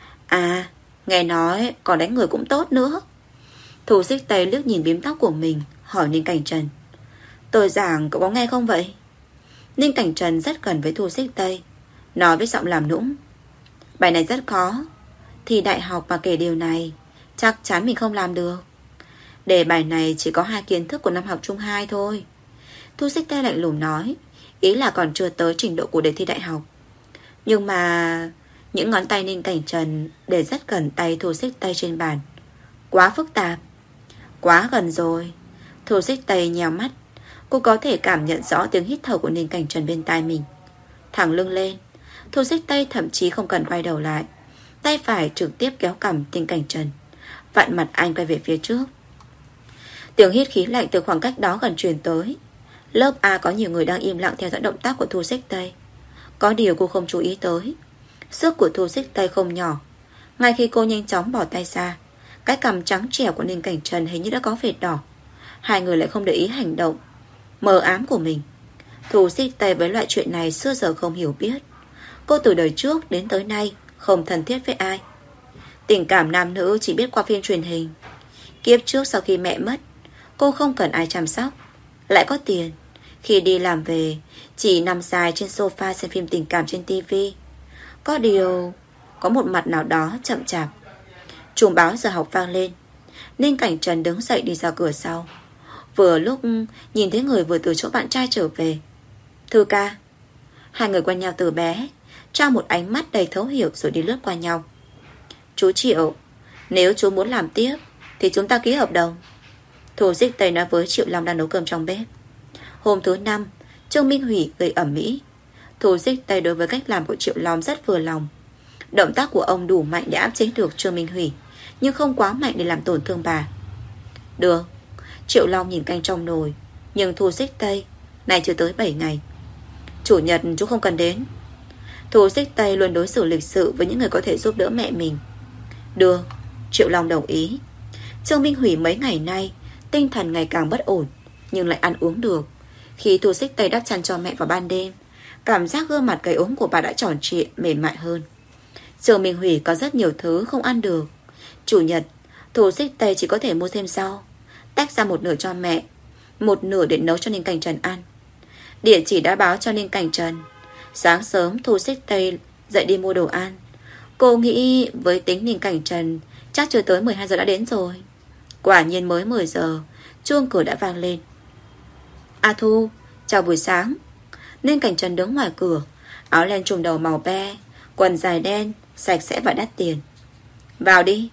À, nghe nói còn đánh người cũng tốt nữa. Thu Xích Tây liếc nhìn bím tóc của mình, hỏi Ninh Cảnh Trần. Tôi giảng cậu có nghe không vậy? Ninh Cảnh Trần rất gần với Thu Xích Tây, nói với giọng làm nũng. Bài này rất khó, thi đại học mà kể điều này chắc chắn mình không làm được. Đề bài này chỉ có 2 kiến thức của năm học trung 2 thôi. Thu Xích Tây lạnh lùng nói, ý là còn chưa tới trình độ của đề thi đại học. Nhưng mà những ngón tay Ninh Cảnh Trần để rất gần tay Thu Xích Tây trên bàn. Quá phức tạp. Quá gần rồi. Thu Xích Tây nhèo mắt. Cô có thể cảm nhận rõ tiếng hít thở của Ninh Cảnh Trần bên tai mình. Thẳng lưng lên, Thu Xích Tây thậm chí không cần quay đầu lại, tay phải trực tiếp kéo cằm Ninh Cảnh Trần, vặn mặt anh quay về phía trước. Tiếng hít khí lạnh từ khoảng cách đó gần truyền tới. Lớp A có nhiều người đang im lặng theo dõi động tác của Thu Xích Tây. Có điều cô không chú ý tới, sức của Thu Xích Tây không nhỏ. Ngay khi cô nhanh chóng bỏ tay ra, cái cằm trắng trẻo của Ninh Cảnh Trần hình như đã có vệt đỏ. Hai người lại không để ý hành động mờ ám của mình. Thu Xích Tây với loại chuyện này xưa giờ không hiểu biết. Cô từ đời trước đến tới nay không thân thiết với ai. Tình cảm nam nữ chỉ biết qua phim truyền hình. Kiếp trước sau khi mẹ mất, cô không cần ai chăm sóc, lại có tiền. Khi đi làm về, chỉ nằm dài trên sofa xem phim tình cảm trên tivi. Có điều, có một mặt nào đó chậm chạp. Chuông báo giờ học vang lên. Ninh Cảnh Trần đứng dậy đi ra cửa sau. Vừa lúc nhìn thấy người vừa từ chỗ bạn trai trở về. Thư ca. Hai người quen nhau từ bé, trao một ánh mắt đầy thấu hiểu rồi đi lướt qua nhau. Chú Triệu, nếu chú muốn làm tiếp thì chúng ta ký hợp đồng. Thu Xích Tây nói với Triệu Long đang nấu cơm trong bếp. Hôm thứ 5, Trương Minh Hủy gây ẩm mỹ. Thu Xích Tây đối với cách làm của Triệu Long rất vừa lòng. Động tác của ông đủ mạnh để áp chế được Trương Minh Hủy, nhưng không quá mạnh để làm tổn thương bà. Được. Triệu Long nhìn canh trong nồi. Nhưng Thu Xích Tây, này chưa tới 7 ngày. Chủ nhật chú không cần đến. Thu Xích Tây luôn đối xử lịch sự với những người có thể giúp đỡ mẹ mình. Được. Triệu Long đồng ý. Trương Minh Hủy mấy ngày nay tinh thần ngày càng bất ổn, nhưng lại ăn uống được. Khi Thu Xích Tây đắp chăn cho mẹ vào ban đêm, cảm giác gương mặt gầy ốm của bà đã tròn trịa, mềm mại hơn. Trương Minh Hủy có rất nhiều thứ không ăn được. Chủ nhật, Thu Xích Tây chỉ có thể mua thêm rau, tách ra một nửa cho mẹ, một nửa để nấu cho Ninh Cảnh Trần ăn. Địa chỉ đã báo cho Ninh Cảnh Trần. Sáng sớm Thu Xích Tây dậy đi mua đồ ăn. Cô nghĩ với tính Ninh Cảnh Trần chắc chưa tới 12 giờ đã đến rồi. Quả nhiên mới 10 giờ, chuông cửa đã vang lên. A Thu, chào buổi sáng. Ninh Cảnh Trần đứng ngoài cửa, áo len trùm đầu màu be, quần dài đen, sạch sẽ và đắt tiền. Vào đi.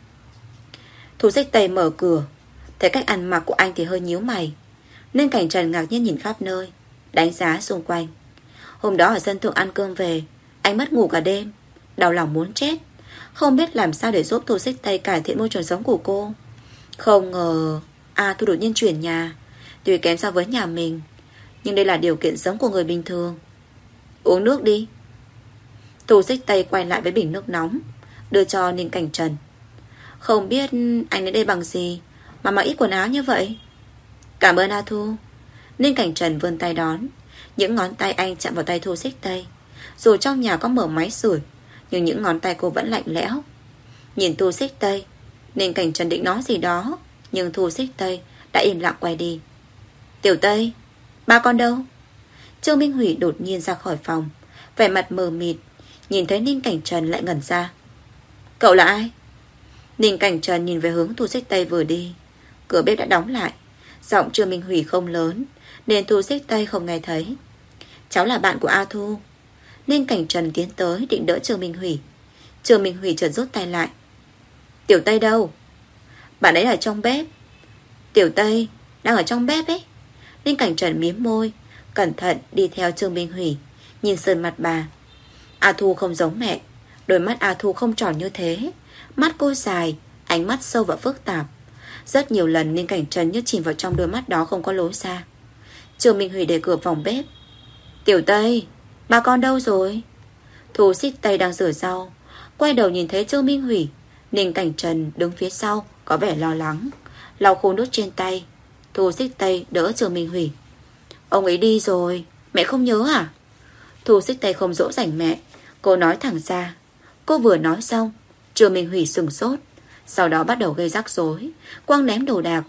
Thu Xích Tây mở cửa, thấy cách ăn mặc của anh thì hơi nhíu mày. Ninh Cảnh Trần ngạc nhiên nhìn khắp nơi, đánh giá xung quanh. Hôm đó ở sân thượng ăn cơm về, anh mất ngủ cả đêm, đau lòng muốn chết, không biết làm sao để giúp Thu Xích Tây cải thiện môi trường sống của cô. Không ngờ A Thu đột nhiên chuyển nhà. Tuy kém so với nhà mình, nhưng đây là điều kiện sống của người bình thường. Uống nước đi. Thu Xích Tây quay lại với bình nước nóng, đưa cho Ninh Cảnh Trần. Không biết anh đến đây bằng gì mà mặc ít quần áo như vậy. Cảm ơn A Thu. Ninh Cảnh Trần vươn tay đón. Những ngón tay anh chạm vào tay Thu Xích Tây. Dù trong nhà có mở máy sưởi, nhưng những ngón tay cô vẫn lạnh lẽo. Nhìn Thu Xích Tây, Ninh Cảnh Trần định nói gì đó, nhưng Thu Xích Tây đã im lặng quay đi. Tiểu Tây, ba con đâu? Trương Minh Hủy đột nhiên ra khỏi phòng, vẻ mặt mờ mịt. Nhìn thấy Ninh Cảnh Trần lại ngẩn ra. Cậu là ai? Ninh Cảnh Trần nhìn về hướng Thu Xích Tây vừa đi. Cửa bếp đã đóng lại. Giọng Trương Minh Hủy không lớn, nên Thu Xích Tây không nghe thấy. Cháu là bạn của A Thu. Ninh Cảnh Trần tiến tới định đỡ Trương Minh Hủy. Trương Minh Hủy chợt rút tay lại. Tiểu Tây đâu? Bạn ấy ở trong bếp. Tiểu Tây đang ở trong bếp ấy. Ninh Cảnh Trần mím môi, cẩn thận đi theo Trương Minh Hủy, nhìn sườn mặt bà. A Thu không giống mẹ. Đôi mắt A Thu không tròn như thế. Mắt cô dài, ánh mắt sâu và phức tạp. Rất nhiều lần Ninh Cảnh Trần như chìm vào trong đôi mắt đó không có lối ra. Trương Minh Hủy để cửa phòng bếp. Tiểu Tây, ba con đâu rồi? Thu Xích Tây đang rửa rau, quay đầu nhìn thấy Trương Minh Hủy. Ninh Cảnh Trần đứng phía sau, có vẻ lo lắng, lau khô nước trên tay. Thu Xích Tây đỡ Trương Minh Hủy. Ông ấy đi rồi, mẹ không nhớ à? Thu Xích Tây không dỗ dành mẹ, cô nói thẳng ra. Cô vừa nói xong, Trương Minh Hủy sửng sốt, sau đó bắt đầu gây rắc rối, quăng ném đồ đạc.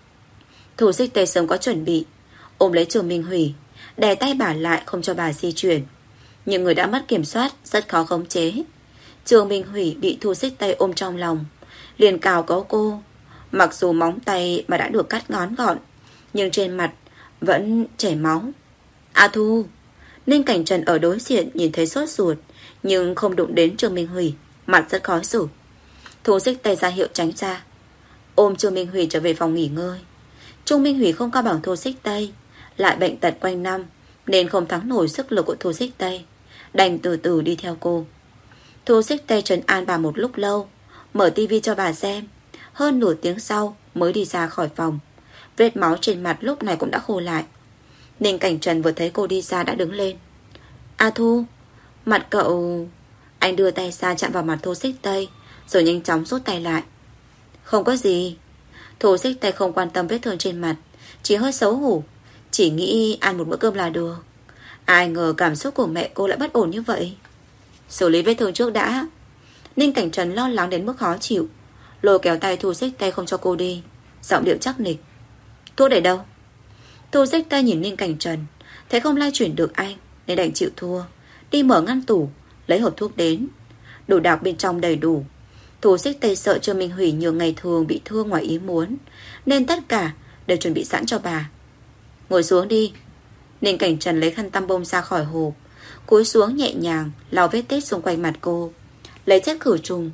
Thu Xích Tây sớm có chuẩn bị, ôm lấy Trương Minh Hủy, đè tay bà lại không cho bà di chuyển. Nhưng người đã mất kiểm soát, rất khó khống chế. Trương Minh Hủy bị Thu Xích Tây ôm trong lòng, liền cào cấu cô. Mặc dù móng tay bà đã được cắt ngắn gọn, nhưng trên mặt vẫn chảy máu. A Thu. Ninh Cảnh Trần ở đối diện nhìn thấy sốt ruột, nhưng không đụng đến Trương Minh Hủy, mặt rất khó xử. Thu Xích Tây ra hiệu tránh ra, ôm Trương Minh Hủy trở về phòng nghỉ ngơi. Trương Minh Hủy không cao bằng Thu Xích Tây, lại bệnh tật quanh năm, nên không thắng nổi sức lực của Thu Xích Tây, đành từ từ đi theo cô. Thu Xích Tây trấn an bà một lúc lâu, mở tivi cho bà xem. Hơn nửa tiếng sau mới đi ra khỏi phòng. Vết máu trên mặt lúc này cũng đã khô lại. Ninh Cảnh Trần vừa thấy cô đi ra đã đứng lên. A Thu, mặt cậu... Anh đưa tay ra chạm vào mặt Thu Xích Tây, rồi nhanh chóng rút tay lại. Không có gì. Thu Xích Tây không quan tâm vết thương trên mặt, chỉ hơi xấu hổ, chỉ nghĩ ăn một bữa cơm là được. Ai ngờ cảm xúc của mẹ cô lại bất ổn như vậy. Xử lý vết thương trước đã. Ninh Cảnh Trần lo lắng đến mức khó chịu, lôi kéo tay Thu Xích Tây không cho cô đi, giọng điệu chắc nịch. Thuốc để đâu? Thu Xích Tây nhìn Ninh Cảnh Trần, thấy không lay chuyển được anh, nên đành chịu thua, đi mở ngăn tủ, lấy hộp thuốc đến. Đồ đạc bên trong đầy đủ. Thu Xích Tây sợ Trương Minh Hủy nhiều ngày thường bị thương ngoài ý muốn, nên tất cả đều chuẩn bị sẵn cho bà. Ngồi xuống đi. Ninh Cảnh Trần lấy khăn tăm bông ra khỏi hộp, cúi xuống nhẹ nhàng lau vết tết xung quanh mặt cô, lấy chất khử trùng,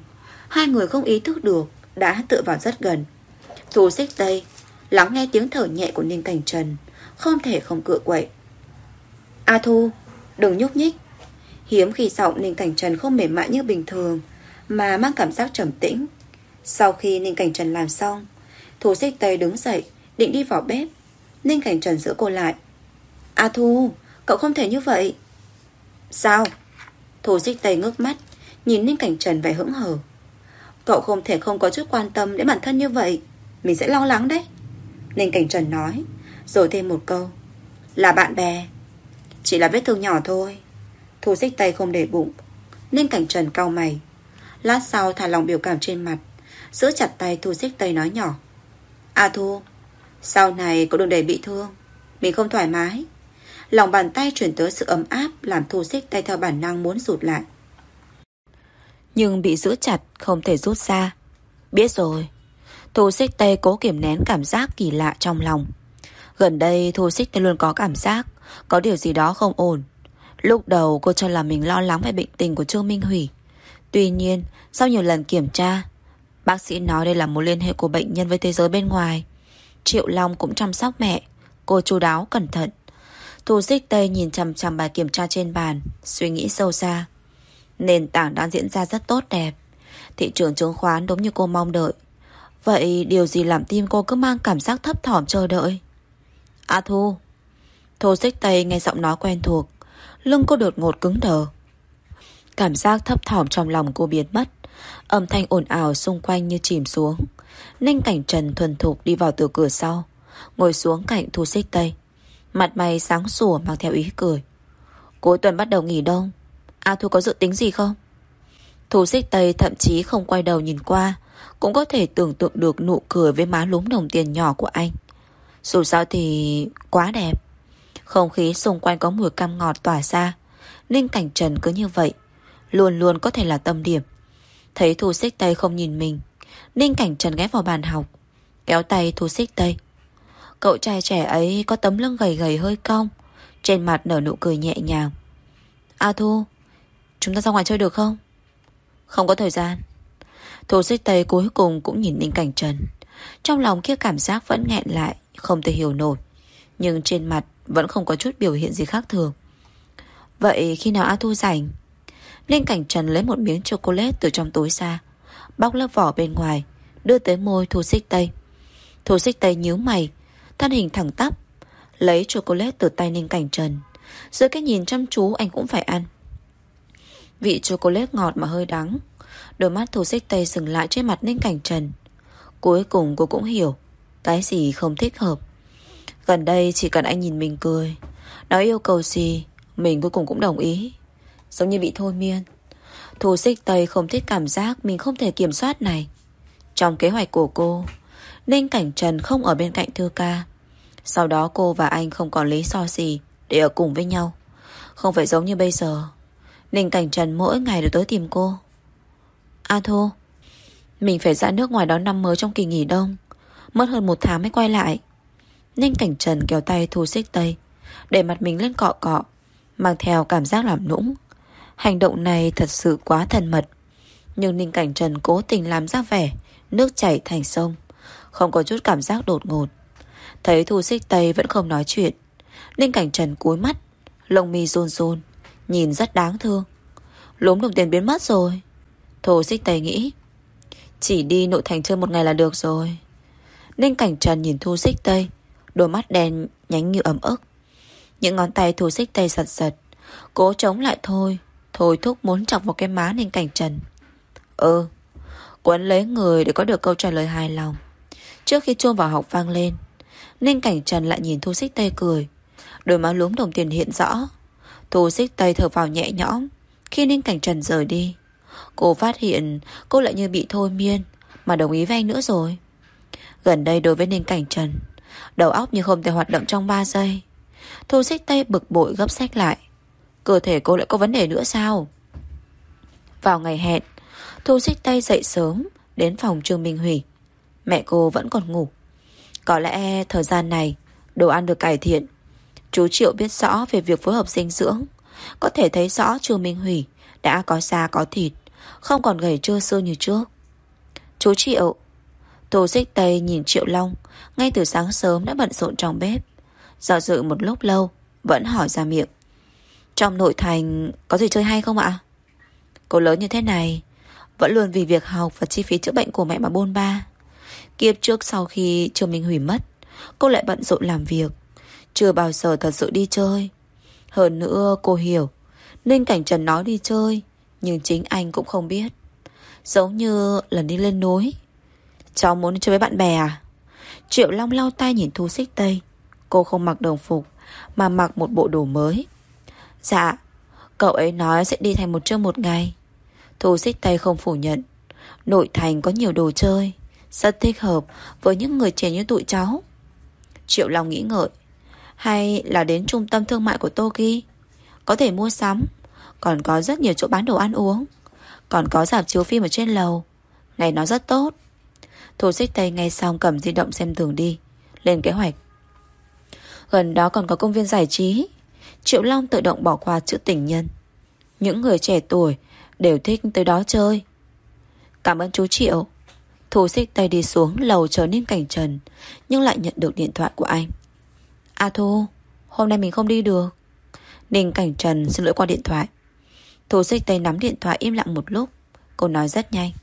Hai người không ý thức được đã tựa vào rất gần. Thu Xích Tây lắng nghe tiếng thở nhẹ của Ninh Cảnh Trần, không thể không cựa quậy. A Thu, đừng nhúc nhích. Hiếm khi giọng Ninh Cảnh Trần không mềm mại như bình thường, mà mang cảm giác trầm tĩnh. Sau khi Ninh Cảnh Trần làm xong, Thu Xích Tây đứng dậy định đi vào bếp. Ninh Cảnh Trần giữ cô lại. A Thu, cậu không thể như vậy. Sao? Thu Xích Tây ngước mắt nhìn Ninh Cảnh Trần vẻ hững hờ. Cậu không thể không có chút quan tâm đến bản thân như vậy. Mình sẽ lo lắng đấy. Ninh Cảnh Trần nói, rồi thêm một câu. Là bạn bè. Chỉ là vết thương nhỏ thôi. Thu Xích Tây không để bụng. Ninh Cảnh Trần cau mày. Lát sau thả lòng biểu cảm trên mặt, giữ chặt tay Thu Xích Tây nói nhỏ. A Thu, sau này cậu đừng để bị thương. Mình không thoải mái. Lòng bàn tay chuyển tới sự ấm áp, làm Thu Xích Tây theo bản năng muốn rụt lại, nhưng bị giữ chặt không thể rút ra. Biết rồi. Thu Xích Tây cố kiềm nén cảm giác kỳ lạ trong lòng. Gần đây Thu Xích Tây luôn có cảm giác có điều gì đó không ổn. Lúc đầu cô cho là mình lo lắng về bệnh tình của Trương Minh Hủy. Tuy nhiên sau nhiều lần kiểm tra, bác sĩ nói đây là mối liên hệ của bệnh nhân với thế giới bên ngoài. Triệu Long cũng chăm sóc mẹ. Cô chu đáo cẩn thận. Thu Xích Tây nhìn chằm chằm bài kiểm tra trên bàn, suy nghĩ sâu xa. Nền tảng đang diễn ra rất tốt đẹp. Thị trường chứng khoán đúng như cô mong đợi. Vậy điều gì làm tim cô cứ mang cảm giác thấp thỏm chờ đợi? A Thu. Thu Xích Tây nghe giọng nói quen thuộc, lưng cô đột ngột cứng đờ. Cảm giác thấp thỏm trong lòng cô biến mất. Âm thanh ồn ào xung quanh như chìm xuống. Ninh Cảnh Trần thuần thục đi vào từ cửa sau, ngồi xuống cạnh Thu Xích Tây. Mặt mày sáng sủa mang theo ý cười. Cuối tuần bắt đầu nghỉ đông, A Thu có dự tính gì không? Thu Xích Tây thậm chí không quay đầu nhìn qua, cũng có thể tưởng tượng được nụ cười với má lúm đồng tiền nhỏ của anh. Dù sao thì quá đẹp. Không khí xung quanh có mùi cam ngọt tỏa ra. Ninh Cảnh Trần cứ như vậy, luôn luôn có thể là tâm điểm. Thấy Thu Xích Tây không nhìn mình, Ninh Cảnh Trần ghé vào bàn học, kéo tay Thu Xích Tây. Cậu trai trẻ ấy có tấm lưng gầy gầy hơi cong, trên mặt nở nụ cười nhẹ nhàng. A Thu, chúng ta ra ngoài chơi được không? Không có thời gian. Thu Xích Tây cuối cùng cũng nhìn Ninh Cảnh Trần. Trong lòng kia cảm giác vẫn nghẹn lại, không thể hiểu nổi, nhưng trên mặt vẫn không có chút biểu hiện gì khác thường. Vậy khi nào A Thu rảnh? Ninh Cảnh Trần lấy một miếng chocolate từ trong túi ra, bóc lớp vỏ bên ngoài, đưa tới môi Thu Xích Tây. Thu Xích Tây nhíu mày, thân hình thẳng tắp, lấy chocolate từ tay Ninh Cảnh Trần. Dưới cái nhìn chăm chú anh cũng phải ăn. Vị chocolate ngọt mà hơi đắng. Đôi mắt Thu Xích Tây dừng lại trên mặt Ninh Cảnh Trần. Cuối cùng cô cũng hiểu cái gì không thích hợp. Gần đây chỉ cần anh nhìn mình cười, nói yêu cầu gì, mình cuối cùng cũng đồng ý. Giống như bị thôi miên. Thu Xích Tây không thích cảm giác mình không thể kiểm soát này. Trong kế hoạch của cô, Ninh Cảnh Trần không ở bên cạnh Thư Ca. Sau đó cô và anh không còn lý do gì để ở cùng với nhau. Không phải giống như bây giờ, Ninh Cảnh Trần mỗi ngày đều tới tìm cô. A Thu, mình phải ra nước ngoài đón năm mới trong kỳ nghỉ đông, mất hơn 1 tháng mới quay lại. Ninh Cảnh Trần kéo tay Thu Xích Tây, để mặt mình lên cọ cọ, mang theo cảm giác làm nũng. Hành động này thật sự quá thân mật, nhưng Ninh Cảnh Trần cố tình làm ra vẻ nước chảy thành sông, không có chút cảm giác đột ngột. Thấy Thu Xích Tây vẫn không nói chuyện, Ninh Cảnh Trần cúi mắt, lông mi run run, nhìn rất đáng thương. Lúm đồng tiền biến mất rồi. Thu Xích Tây nghĩ, chỉ đi nội thành chơi 1 ngày là được rồi. Ninh Cảnh Trần nhìn Thu Xích Tây, đôi mắt đen nhánh như ấm ức. Những ngón tay Thu Xích Tây giật giật, cố chống lại thôi thúc muốn chọc vào cái má Ninh Cảnh Trần. Quấn lấy người để có được câu trả lời hài lòng. Trước khi chuông vào học vang lên, Ninh Cảnh Trần lại nhìn Thu Xích Tây cười, đôi má lúm đồng tiền hiện rõ. Thu Xích Tây thở vào nhẹ nhõm. Khi Ninh Cảnh Trần rời đi, cô phát hiện cô lại như bị thôi miên mà đồng ý với anh nữa rồi. Gần đây đối với Ninh Cảnh Trần, đầu óc như không thể hoạt động trong 3 giây. Thu Xích Tây bực bội gấp sách lại. Cơ thể cô lại có vấn đề nữa sao? Vào ngày hẹn, Thu Xích Tây dậy sớm đến phòng Trương Minh Hủy. Mẹ cô vẫn còn ngủ. Có lẽ thời gian này đồ ăn được cải thiện. Chú Triệu biết rõ về việc phối hợp dinh dưỡng, có thể thấy rõ Trương Minh Hủy đã có da có thịt, không còn gầy trơ xơ như trước. Chú Triệu. Tô Xích Tây nhìn Triệu Long ngay từ sáng sớm đã bận rộn trong bếp, do dự một lúc lâu vẫn hỏi ra miệng. Trong nội thành có gì chơi hay không ạ? Cô lớn như thế này vẫn luôn vì việc học và chi phí chữa bệnh của mẹ mà bôn ba. Kiếp trước sau khi trường mình hủy mất, cô lại bận rộn làm việc, chưa bao giờ thật sự đi chơi. Hơn nữa cô hiểu Ninh Cảnh Trần nói đi chơi, nhưng chính anh cũng không biết. Giống như lần đi lên núi. Cháu muốn đi chơi với bạn bè à? Triệu Long lau tay nhìn Thu Xích Tây. Cô không mặc đồng phục mà mặc một bộ đồ mới. Dạ, cậu ấy nói sẽ đi thành một trưa một ngày. Thu Xích Tây không phủ nhận. Nội thành có nhiều đồ chơi, rất thích hợp với những người trẻ như tụi cháu. Triệu Long nghĩ ngợi. Hay là đến trung tâm thương mại của Toki, có thể mua sắm, còn có rất nhiều chỗ bán đồ ăn uống, còn có rạp chiếu phim ở trên lầu. Ngày nó rất tốt. Thu Xích Tây nghe xong cầm di động xem đường đi, lên kế hoạch. Gần đó còn có công viên giải trí. Triệu Long tự động bỏ qua chữ tình nhân. Những người trẻ tuổi đều thích tới đó chơi. Cảm ơn chú Triệu. Thu Xích Tây đi xuống lầu chờ Ninh Cảnh Trần, nhưng lại nhận được điện thoại của anh. A Thu, hôm nay mình không đi được. Ninh Cảnh Trần xin lỗi qua điện thoại. Thu Xích Tây nắm điện thoại im lặng một lúc. Cô nói rất nhanh.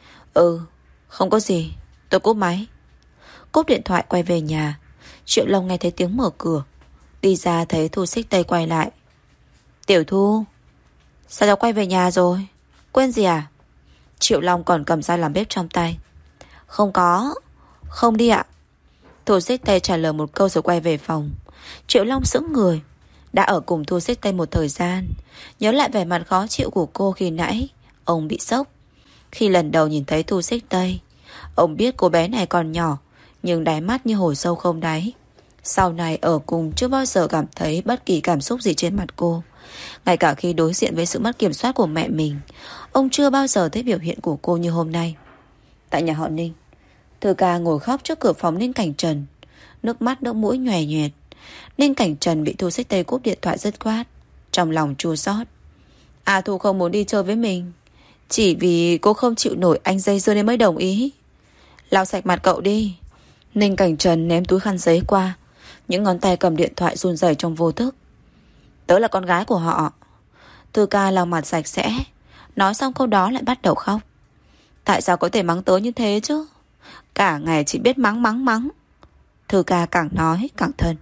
Không có gì, tôi cúp máy. Cúp điện thoại quay về nhà. Triệu Long nghe thấy tiếng mở cửa, đi ra thấy Thu Xích Tây quay lại. Tiểu Thu, sao cháu quay về nhà rồi? Quên gì à? Triệu Long còn cầm dao làm bếp trong tay. Không có, không đi ạ. Thu Xích Tây trả lời một câu rồi quay về phòng. Triệu Long sững người. Đã ở cùng Thu Xích Tây một thời gian, nhớ lại vẻ mặt khó chịu của cô khi nãy, ông bị sốc. Khi lần đầu nhìn thấy Thu Xích Tây, ông biết cô bé này còn nhỏ, nhưng đáy mắt như hồ sâu không đáy. Sau này ở cùng chưa bao giờ cảm thấy bất kỳ cảm xúc gì trên mặt cô. Ngay cả khi đối diện với sự mất kiểm soát của mẹ mình, ông chưa bao giờ thấy biểu hiện của cô như hôm nay. Tại nhà họ Ninh, Thư ca ngồi khóc trước cửa phòng Ninh Cảnh Trần, nước mắt nước mũi nhòe nhoẹt. Ninh Cảnh Trần bị Thu Xích Tây cúp điện thoại dứt khoát, trong lòng chua xót. A Thu không muốn đi chơi với mình, chỉ vì cô không chịu nổi anh dây dưa nên mới đồng ý. Lau sạch mặt cậu đi. Ninh Cảnh Trần ném túi khăn giấy qua, những ngón tay cầm điện thoại run rẩy trong vô thức. Tớ là con gái của họ. Thư ca lau mặt sạch sẽ, nói xong câu đó lại bắt đầu khóc. Tại sao có thể mắng tớ như thế chứ? Cả ngày chỉ biết mắng. Thư ca càng nói càng thân.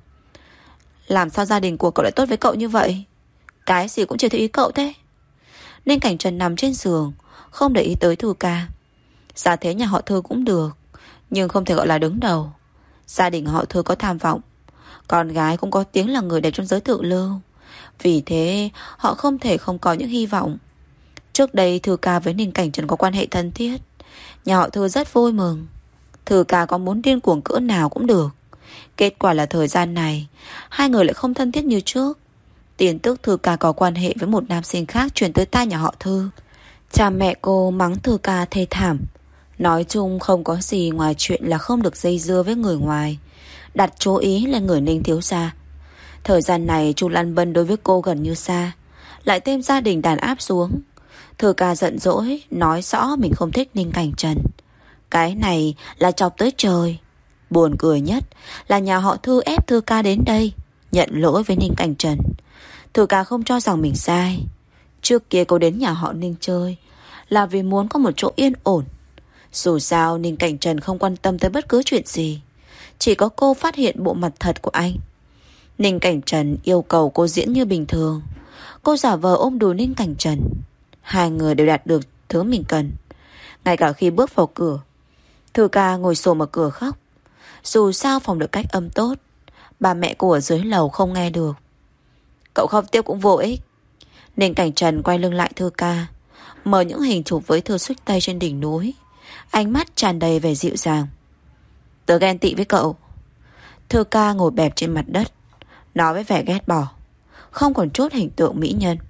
Làm sao gia đình của cậu lại tốt với cậu như vậy? Cái gì cũng chưa theo ý cậu thế. Ninh Cảnh Trần nằm trên giường, không để ý tới Thư ca. Gia thế nhà họ Thư cũng được, nhưng không thể gọi là đứng đầu. Gia đình họ Thư có tham vọng, con gái cũng có tiếng là người đẹp trong giới thượng lưu. Vì thế họ không thể không có những hy vọng. Trước đây Thư ca với Ninh Cảnh Trần có quan hệ thân thiết, nhà họ Thư rất vui mừng. Thư ca có muốn điên cuồng cỡ nào cũng được. Kết quả là thời gian này hai người lại không thân thiết như trước. Tin tức Thư ca có quan hệ với một nam sinh khác truyền tới tai nhà họ Thư. Cha mẹ cô mắng Thư ca thê thảm. Nói chung không có gì ngoài chuyện là không được dây dưa với người ngoài, đặt chú ý là người Ninh thiếu gia. Thời gian này Chu Lan Bân đối với cô gần như xa, lại thêm gia đình đàn áp xuống. Thư ca giận dỗi nói rõ mình không thích Ninh Cảnh Trần. Cái này là chọc tới trời. Buồn cười nhất là nhà họ Thư ép Thư ca đến đây nhận lỗi với Ninh Cảnh Trần. Thư ca không cho rằng mình sai. Trước kia cô đến nhà họ Ninh chơi là vì muốn có một chỗ yên ổn. Dù sao Ninh Cảnh Trần không quan tâm tới bất cứ chuyện gì, chỉ có cô phát hiện bộ mặt thật của anh. Ninh Cảnh Trần yêu cầu cô diễn như bình thường. Cô giả vờ ôm đùi Ninh Cảnh Trần. Hai người đều đạt được thứ mình cần. Ngay cả khi bước vào cửa, Thư ca ngồi xổm ở cửa khóc. Dù sao phòng được cách âm tốt, bà mẹ cô ở dưới lầu không nghe được. Cậu khóc tiếp cũng vô ích. Ninh Cảnh Trần quay lưng lại Thư ca, mở những hình chụp với Thư Xích Tây trên đỉnh núi, ánh mắt tràn đầy vẻ dịu dàng. Tớ ghen tị với cậu. Thư ca ngồi bẹp trên mặt đất, nói với vẻ ghét bỏ, không còn chút hình tượng mỹ nhân.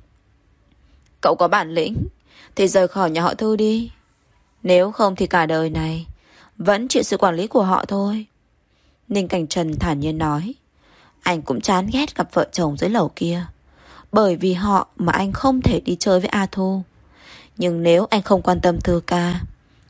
Cậu có bản lĩnh thì rời khỏi nhà họ Thư đi, nếu không thì cả đời này vẫn chịu sự quản lý của họ thôi. Ninh Cảnh Trần thản nhiên nói. Anh cũng chán ghét cặp vợ chồng dưới lầu kia, bởi vì họ mà anh không thể đi chơi với A Thu. Nhưng nếu anh không quan tâm Thư ca,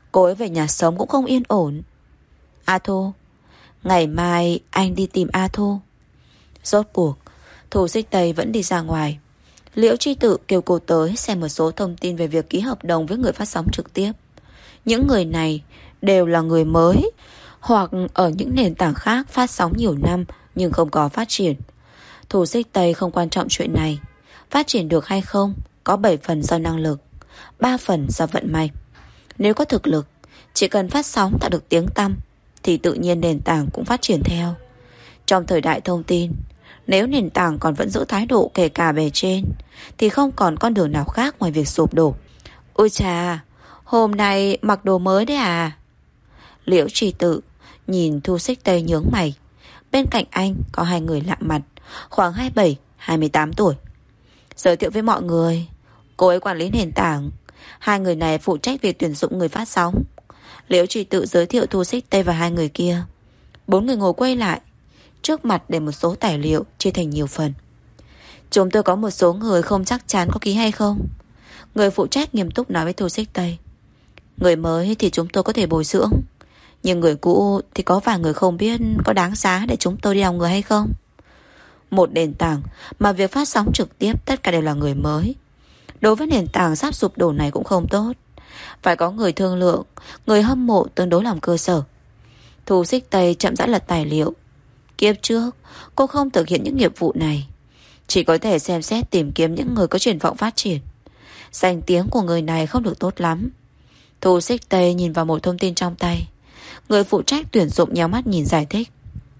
Cô ấy về nhà sống cũng không yên ổn. A Thu, ngày mai anh đi tìm A Thu. Rốt cuộc Thu Xích Tây vẫn đi ra ngoài. Liễu Chi Tự kêu cô tới xem một số thông tin về việc ký hợp đồng với người phát sóng trực tiếp. Những người này đều là người mới, hoặc ở những nền tảng khác phát sóng nhiều năm nhưng không có phát triển. Thu Xích Tây không quan trọng chuyện này. Phát triển được hay không có 7 phần do năng lực, 3 phần do vận may. Nếu có thực lực, chỉ cần phát sóng tạo được tiếng tăm thì tự nhiên nền tảng cũng phát triển theo. Trong thời đại thông tin, nếu nền tảng còn vẫn giữ thái độ kể cả bề trên thì không còn con đường nào khác ngoài việc sụp đổ. Ôi chà, hôm nay mặc đồ mới đấy à? Liễu Trì Tự nhìn Thu Xích Tây nhướng mày. Bên cạnh anh có hai người lạ mặt, khoảng 27, 28 tuổi. Giới thiệu với mọi người, cô ấy quản lý nền tảng, hai người này phụ trách việc tuyển dụng người phát sóng. Liễu Trì Tự giới thiệu Thu Xích Tây và hai người kia. 4 người ngồi quay lại, trước mặt để một số tài liệu chia thành nhiều phần. Chúng tôi có một số người không chắc chắn có ký hay không. Người phụ trách nghiêm túc nói với Thu Xích Tây. Người mới thì chúng tôi có thể bồi dưỡng, nhưng người cũ thì có vài người không biết có đáng giá để chúng tôi đi học người hay không. Một nền tảng mà việc phát sóng trực tiếp tất cả đều là người mới, đối với nền tảng sắp sụp đổ này cũng không tốt. Phải có người thương lượng, người hâm mộ tương đối làm cơ sở. Thu Xích Tây chậm rãi lật tài liệu. Kiếp trước cô không thực hiện những nghiệp vụ này, chỉ có thể xem xét tìm kiếm những người có triển vọng phát triển. Danh tiếng của người này không được tốt lắm. Thu Xích Tây nhìn vào một thông tin trong tay. Người phụ trách tuyển dụng nhéo mắt nhìn giải thích.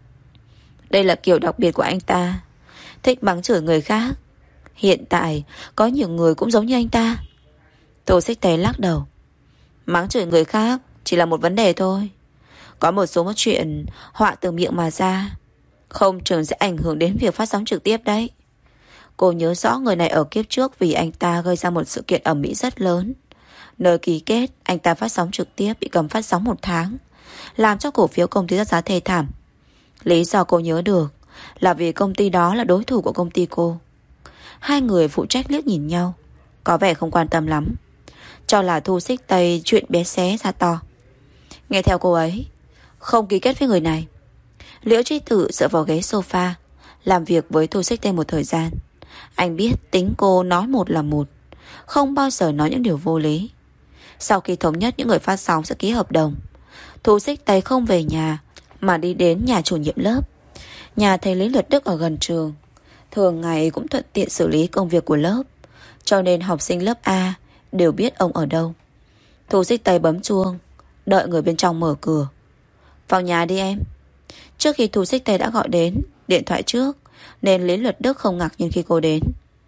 Đây là kiểu đặc biệt của anh ta, thích mắng chửi người khác. Hiện tại có nhiều người cũng giống như anh ta. Thu Xích Tây lắc đầu. Mắng chửi người khác chỉ là một vấn đề thôi. Có một số chuyện họa từ miệng mà ra, không chừng sẽ ảnh hưởng đến việc phát sóng trực tiếp đấy. Cô nhớ rõ người này ở kiếp trước vì anh ta gây ra một sự kiện ầm ĩ rất lớn. Nơi ký kết anh ta phát sóng trực tiếp bị cấm phát sóng 1 tháng, làm cho cổ phiếu công ty rất giá thê thảm. Lý do cô nhớ được là vì công ty đó là đối thủ của công ty cô. Hai người phụ trách liếc nhìn nhau, có vẻ không quan tâm lắm, cho là Thu Xích Tây chuyện bé xé ra to. Nghe theo cô ấy, không ký kết với người này. Liễu Tri Tử dựa vào ghế sofa, làm việc với Thu Xích Tây một thời gian. Anh biết tính cô nói một là một, không bao giờ nói những điều vô lý. Sau khi thống nhất những người phát sóng sẽ ký hợp đồng, Thu Xích Tây không về nhà mà đi đến nhà chủ nhiệm lớp. Nhà thầy Lý Luật Đức ở gần trường, thường ngày cũng thuận tiện xử lý công việc của lớp, cho nên học sinh lớp A đều biết ông ở đâu. Thu Xích Tây bấm chuông, đợi người bên trong mở cửa. Vào nhà đi em. Trước khi Thu Xích Tây đã gọi đến điện thoại trước, nên Lý Luật Đức không ngạc nhiên khi cô đến.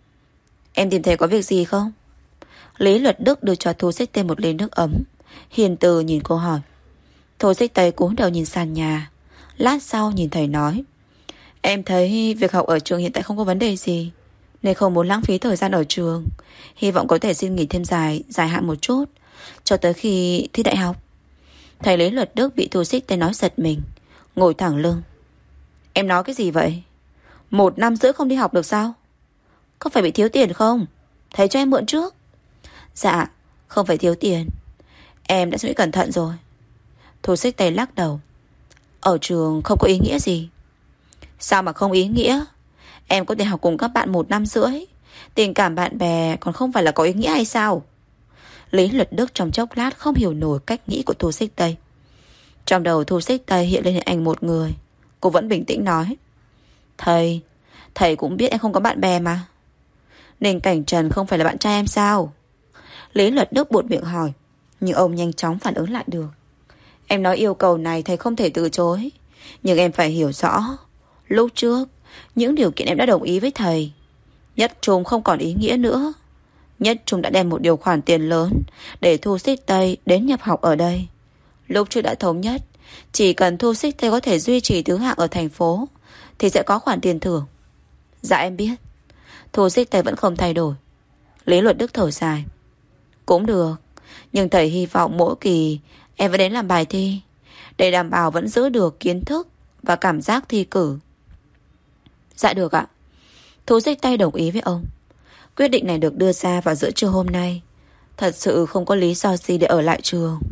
Em tìm thầy có việc gì không? Lý Luật Đức đưa cho Thu Xích Tây một ly nước ấm, hiền từ nhìn cô hỏi. Thu Xích Tây cúi đầu nhìn sàn nhà, lát sau nhìn thầy nói. Em thấy việc học ở trường hiện tại không có vấn đề gì, nên không muốn lãng phí thời gian ở trường. Hy vọng có thể xin nghỉ thêm dài hạn một chút, cho tới khi thi đại học. Thầy Lý Luật Đức bị Thu Xích Tây nói giật mình, ngồi thẳng lưng. Em nói cái gì vậy? 1 năm rưỡi không đi học được sao? Có phải bị thiếu tiền không? Thầy cho em mượn trước. Dạ, không phải thiếu tiền, em đã suy nghĩ cẩn thận rồi. Thu Xích Tây lắc đầu. Ở trường không có ý nghĩa gì. Sao mà không ý nghĩa? Em có thể học cùng các bạn 1 năm rưỡi, tình cảm bạn bè còn không phải là có ý nghĩa hay sao? Lý Luật Đức trong chốc lát không hiểu nổi cách nghĩ của Thu Xích Tây. Trong đầu Thu Xích Tây hiện lên hình ảnh một người. Cô vẫn bình tĩnh nói. Thầy cũng biết em không có bạn bè mà. Ninh Cảnh Trần không phải là bạn trai em sao? Lý Luật Đức buột miệng hỏi, nhưng ông nhanh chóng phản ứng lại được. Em nói yêu cầu này thầy không thể từ chối, nhưng em phải hiểu rõ, lúc trước những điều kiện em đã đồng ý với thầy, Nhất Trung không còn ý nghĩa nữa. Nhất Trung đã đem một điều khoản tiền lớn để Thu Xích Tây đến nhập học ở đây. Lúc trước đã thống nhất, chỉ cần Thu Xích Tây có thể duy trì thứ hạng ở thành phố thì sẽ có khoản tiền thưởng. Dạ em biết. Thu Xích Tây vẫn không thay đổi. Lý Luật Đức thở dài. Cũng được, nhưng thầy hy vọng mỗi kỳ em vẫn đến làm bài thi, để đảm bảo vẫn giữ được kiến thức và cảm giác thi cử. Dạ được ạ. Thu Xích Tây đồng ý với ông. Quyết định này được đưa ra vào giữa trưa hôm nay. Thật sự không có lý do gì để ở lại trường.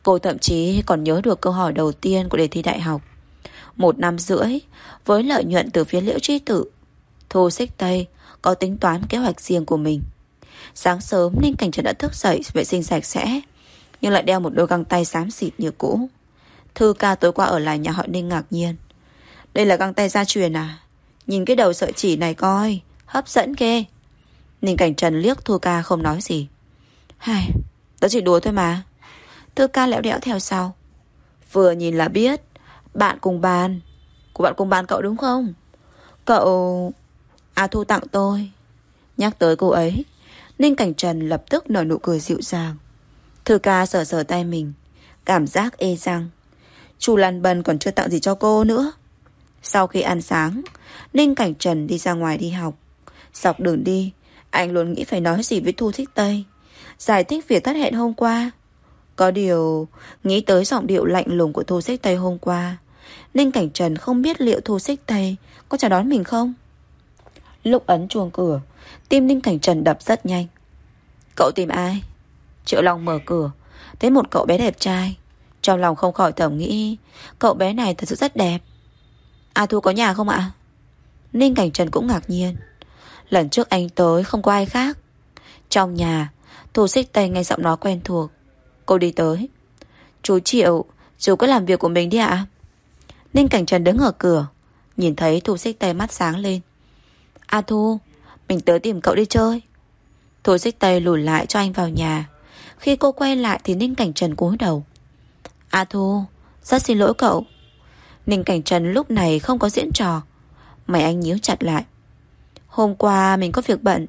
Cô thậm chí còn nhớ được câu hỏi đầu tiên của đề thi đại học. 1 năm rưỡi với lợi nhuận từ phía Liễu Chi Tử, Thu Xích Tây có tính toán kế hoạch riêng của mình. Sáng sớm Ninh Cảnh Trần đã thức dậy vệ sinh sạch sẽ, nhưng lại đeo một đôi găng tay xám xịt như cũ. Thư ca tối qua ở lại nhà họ Ninh ngạc nhiên. Đây là găng tay gia truyền à? Nhìn cái đầu sợi chỉ này coi, hấp dẫn ghê. Ninh Cảnh Trần liếc Thư ca không nói gì. Hài, tớ chỉ đùa thôi mà. Thư ca lẹo đẽo theo sau. Vừa nhìn là biết bạn cùng bàn. Của bạn cùng bàn cậu đúng không? Cậu... Thu tặng tôi. Nhắc tới cô ấy, Ninh Cảnh Trần lập tức nở nụ cười dịu dàng. Thư ca sờ sờ tay mình, cảm giác ê răng. Chu Lan Bân còn chưa tặng gì cho cô nữa. Sau khi ăn sáng, Ninh Cảnh Trần đi ra ngoài đi học. Dọc đường đi, anh luôn nghĩ phải nói gì với Thu Xích Tây, giải thích việc thất hẹn hôm qua. Có điều, nghĩ tới giọng điệu lạnh lùng của Thu Xích Tây hôm qua, Ninh Cảnh Trần không biết liệu Thu Xích Tây có chào đón mình không. Lúc ấn chuông cửa, tim Ninh Cảnh Trần đập rất nhanh. Cậu tìm ai? Triệu Long mở cửa, thấy một cậu bé đẹp trai. Trong lòng không khỏi thầm nghĩ, cậu bé này thật sự rất đẹp. Thu có nhà không ạ? Ninh Cảnh Trần cũng ngạc nhiên. Lần trước anh tới không có ai khác. Trong nhà, Thu Xích Tây nghe giọng nói quen thuộc. Cô đi tới. Chú Triệu, chú cứ làm việc của mình đi ạ. Ninh Cảnh Trần đứng ở cửa, nhìn thấy Thu Xích Tây mắt sáng lên. Thu, mình tới tìm cậu đi chơi. Thu Xích Tây lùi lại cho anh vào nhà. Khi cô quay lại thì Ninh Cảnh Trần cúi đầu. Thu, rất xin lỗi cậu. Ninh Cảnh Trần lúc này không có diễn trò. Mày anh nhíu chặt lại. Hôm qua mình có việc bận.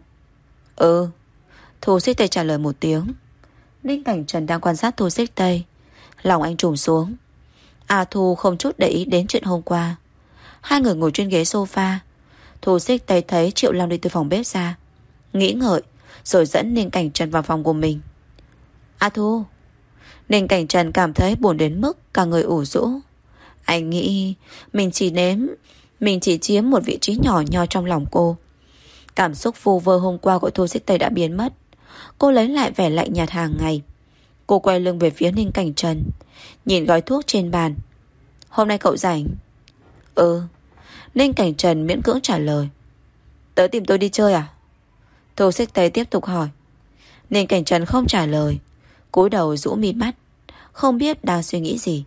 Thu Xích Tây trả lời một tiếng. Ninh Cảnh Trần đang quan sát Thu Xích Tây. Lòng anh trùng xuống. Thu không chút để ý đến chuyện hôm qua. Hai người ngồi trên ghế sofa. Thu Xích Tây thấy Triệu Long đi từ phòng bếp ra, nghĩ ngợi rồi dẫn Ninh Cảnh Trần vào phòng của mình. Thu. Ninh Cảnh Trần cảm thấy buồn đến mức cả người ủ rũ. Anh nghĩ mình chỉ chiếm một vị trí nhỏ nhoi trong lòng cô. Cảm xúc vu vơ hôm qua của Thu Xích Tây đã biến mất. Cô lấy lại vẻ lạnh nhạt hàng ngày. Cô quay lưng về phía Ninh Cảnh Trần, nhìn gói thuốc trên bàn. Hôm nay cậu rảnh? Ninh Cảnh Trần miễn cưỡng trả lời. Tớ tìm tôi đi chơi à? Thu Xích Tây tiếp tục hỏi. Ninh Cảnh Trần không trả lời, cúi đầu rũ mi mắt, không biết đang suy nghĩ gì.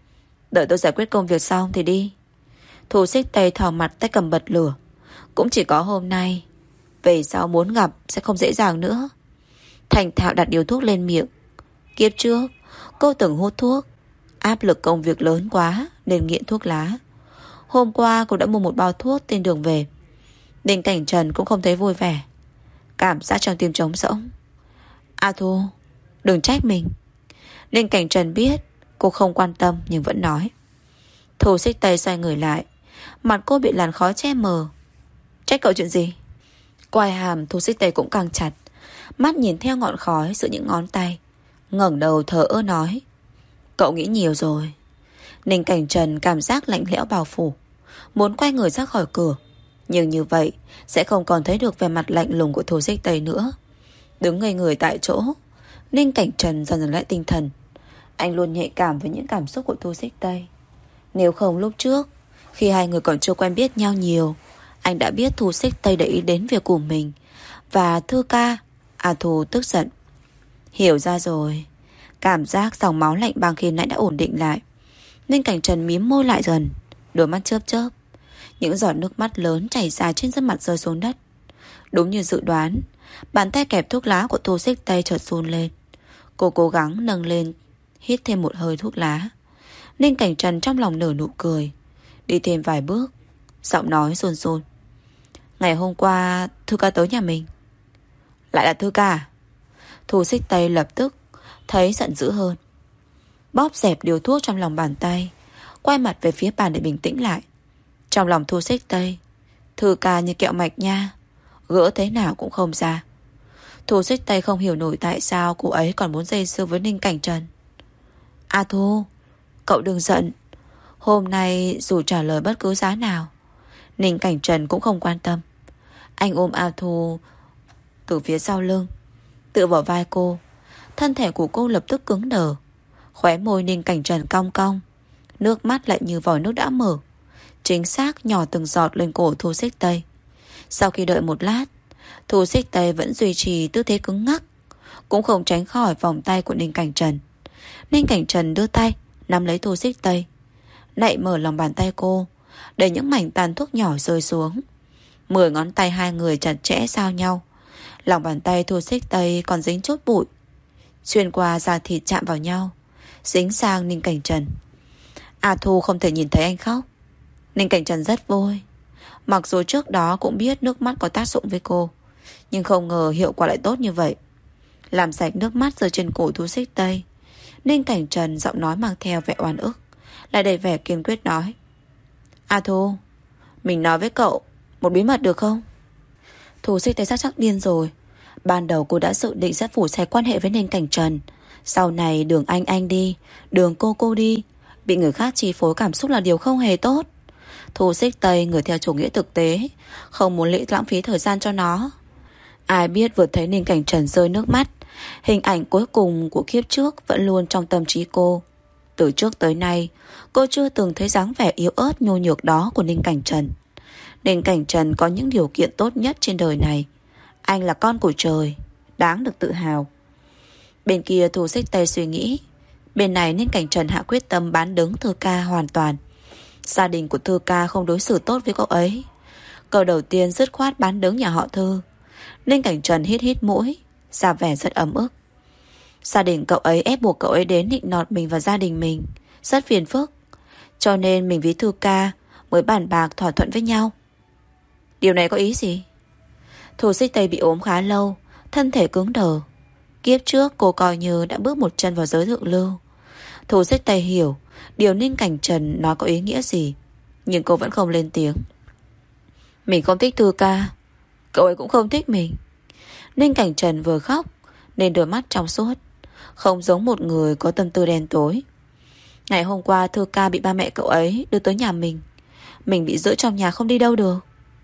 Đợi tôi giải quyết công việc xong thì đi. Thu Xích Tây thò mặt tay cầm bật lửa. Cũng chỉ có hôm nay, về sau muốn gặp sẽ không dễ dàng nữa. Thành thạo đặt điếu thuốc lên miệng. Kiếp trước cô từng hút thuốc, áp lực công việc lớn quá nên nghiện thuốc lá. Hôm qua cô đã mua một bao thuốc trên đường về. Ninh Cảnh Trần cũng không thấy vui vẻ, cảm giác trong tim trống rỗng. Thu, đừng trách mình. Ninh Cảnh Trần biết cô không quan tâm nhưng vẫn nói. Thu Xích Tây xoay người lại, mặt cô bị làn khói che mờ. Trách cậu chuyện gì? Quai hàm Thu Xích Tây cũng càng chặt, mắt nhìn theo ngọn khói giữa những ngón tay, ngẩng đầu thờ ơ nói. Cậu nghĩ nhiều rồi. Ninh Cảnh Trần cảm giác lạnh lẽo bao phủ, muốn quay người ra khỏi cửa, nhưng như vậy sẽ không còn thấy được vẻ mặt lạnh lùng của Thu Xích Tây nữa. Đứng ngây người tại chỗ, Ninh Cảnh Trần dần dần lại tinh thần. Anh luôn nhạy cảm với những cảm xúc của Thu Xích Tây. Nếu không lúc trước, khi hai người còn chưa quen biết nhau nhiều, anh đã biết Thu Xích Tây để ý đến việc của mình. Và Thư ca, Thu tức giận. Hiểu ra rồi. Cảm giác dòng máu lạnh băng khi nãy đã ổn định lại. Ninh Cảnh Trần mím môi lại dần, đôi mắt chớp chớp. Những giọt nước mắt lớn chảy dài trên gương mặt rơi xuống đất. Đúng như dự đoán, bàn tay kẹp thuốc lá của Thu Xích Tây chợt run lên. Cô cố gắng nâng lên, hít thêm một hơi thuốc lá. Ninh Cảnh Trần trong lòng nở nụ cười, đi thêm vài bước, giọng nói run run. Ngày hôm qua Thư ca tới nhà mình. Lại là Thư ca? Thu Xích Tây lập tức thấy giận dữ hơn, bóp dẹp điều thuốc trong lòng bàn tay, quay mặt về phía bàn để bình tĩnh lại. Trong lòng Thu Xích Tây, Thư ca như kẹo mạch nha, gỡ thế nào cũng không ra. Thu Xích Tây không hiểu nổi tại sao cô ấy còn muốn dây dưa với Ninh Cảnh Trần. Thu, cậu đừng giận. Hôm nay dù trả lời bất cứ giá nào, Ninh Cảnh Trần cũng không quan tâm. Anh ôm Thu từ phía sau lưng, tựa vào vai cô. Thân thể của cô lập tức cứng đờ, Khóe môi Ninh Cảnh Trần cong cong, nước mắt lại như vòi nước đã mở, chính xác nhỏ từng giọt lên cổ Thu Xích Tây. Sau khi đợi một lát, Thu Xích Tây vẫn duy trì tư thế cứng ngắc, cũng không tránh khỏi vòng tay của Ninh Cảnh Trần. Ninh Cảnh Trần đưa tay nắm lấy Thu Xích Tây, nạy mở lòng bàn tay cô, để những mảnh tàn thuốc nhỏ rơi xuống. 10 ngón tay hai người chặt chẽ giao nhau. Lòng bàn tay Thu Xích Tây còn dính chút bụi, xuyên qua da thịt chạm vào nhau, dính sang Ninh Cảnh Trần. A Thu không thể nhìn thấy anh khóc. Ninh Cảnh Trần rất vui. Mặc dù trước đó cũng biết nước mắt có tác dụng với cô, nhưng không ngờ hiệu quả lại tốt như vậy. Làm sạch nước mắt rơi trên cổ Thu Xích Tây, Ninh Cảnh Trần giọng nói mang theo vẻ oan ức, lại đầy vẻ kiên quyết nói: A Thu, mình nói với cậu một bí mật được không? Thu Xích Tây chắc điên rồi. Ban đầu cô đã dự định sẽ phủ xẻ quan hệ với Ninh Cảnh Trần. Sau này đường anh đi, đường cô đi, bị người khác chi phối cảm xúc là điều không hề tốt. Thu Xích Tây người theo chủ nghĩa thực tế, không muốn lãng phí thời gian cho nó. Ai biết vừa thấy Ninh Cảnh Trần rơi nước mắt, hình ảnh cuối cùng của kiếp trước vẫn luôn trong tâm trí cô. Từ trước tới nay, cô chưa từng thấy dáng vẻ yếu ớt nhu nhược đó của Ninh Cảnh Trần. Ninh Cảnh Trần có những điều kiện tốt nhất trên đời này. Anh là con của trời, đáng được tự hào. Bên kia Thu Xích Tây suy nghĩ, bên này Ninh Cảnh Trần hạ quyết tâm bán đứng Thư Ca hoàn toàn. Gia đình của Thư Ca không đối xử tốt với cậu ấy. Câu đầu tiên dứt khoát bán đứng nhà họ Thư. Ninh Cảnh Trần hít hít mũi, ra vẻ rất ấm ức. Gia đình cậu ấy ép buộc cậu ấy đến nịnh nọt mình và gia đình mình, rất phiền phức. Cho nên mình với Thư Ca mới bàn bạc thỏa thuận với nhau. Điều này có ý gì? Thu Xích Tây bị ốm khá lâu, thân thể cứng đờ. Kiếp trước cô coi như đã bước một chân vào giới thượng lưu. Thu Xích Tây hiểu điều Ninh Cảnh Trần nói có ý nghĩa gì, nhưng cô vẫn không lên tiếng. Mình không thích Thư Ca, cậu ấy cũng không thích mình. Ninh Cảnh Trần vừa khóc nên đôi mắt trong suốt, không giống một người có tâm tư đen tối. Ngày hôm qua Thư Ca bị ba mẹ cậu ấy đưa tới nhà mình bị giữ trong nhà không đi đâu được.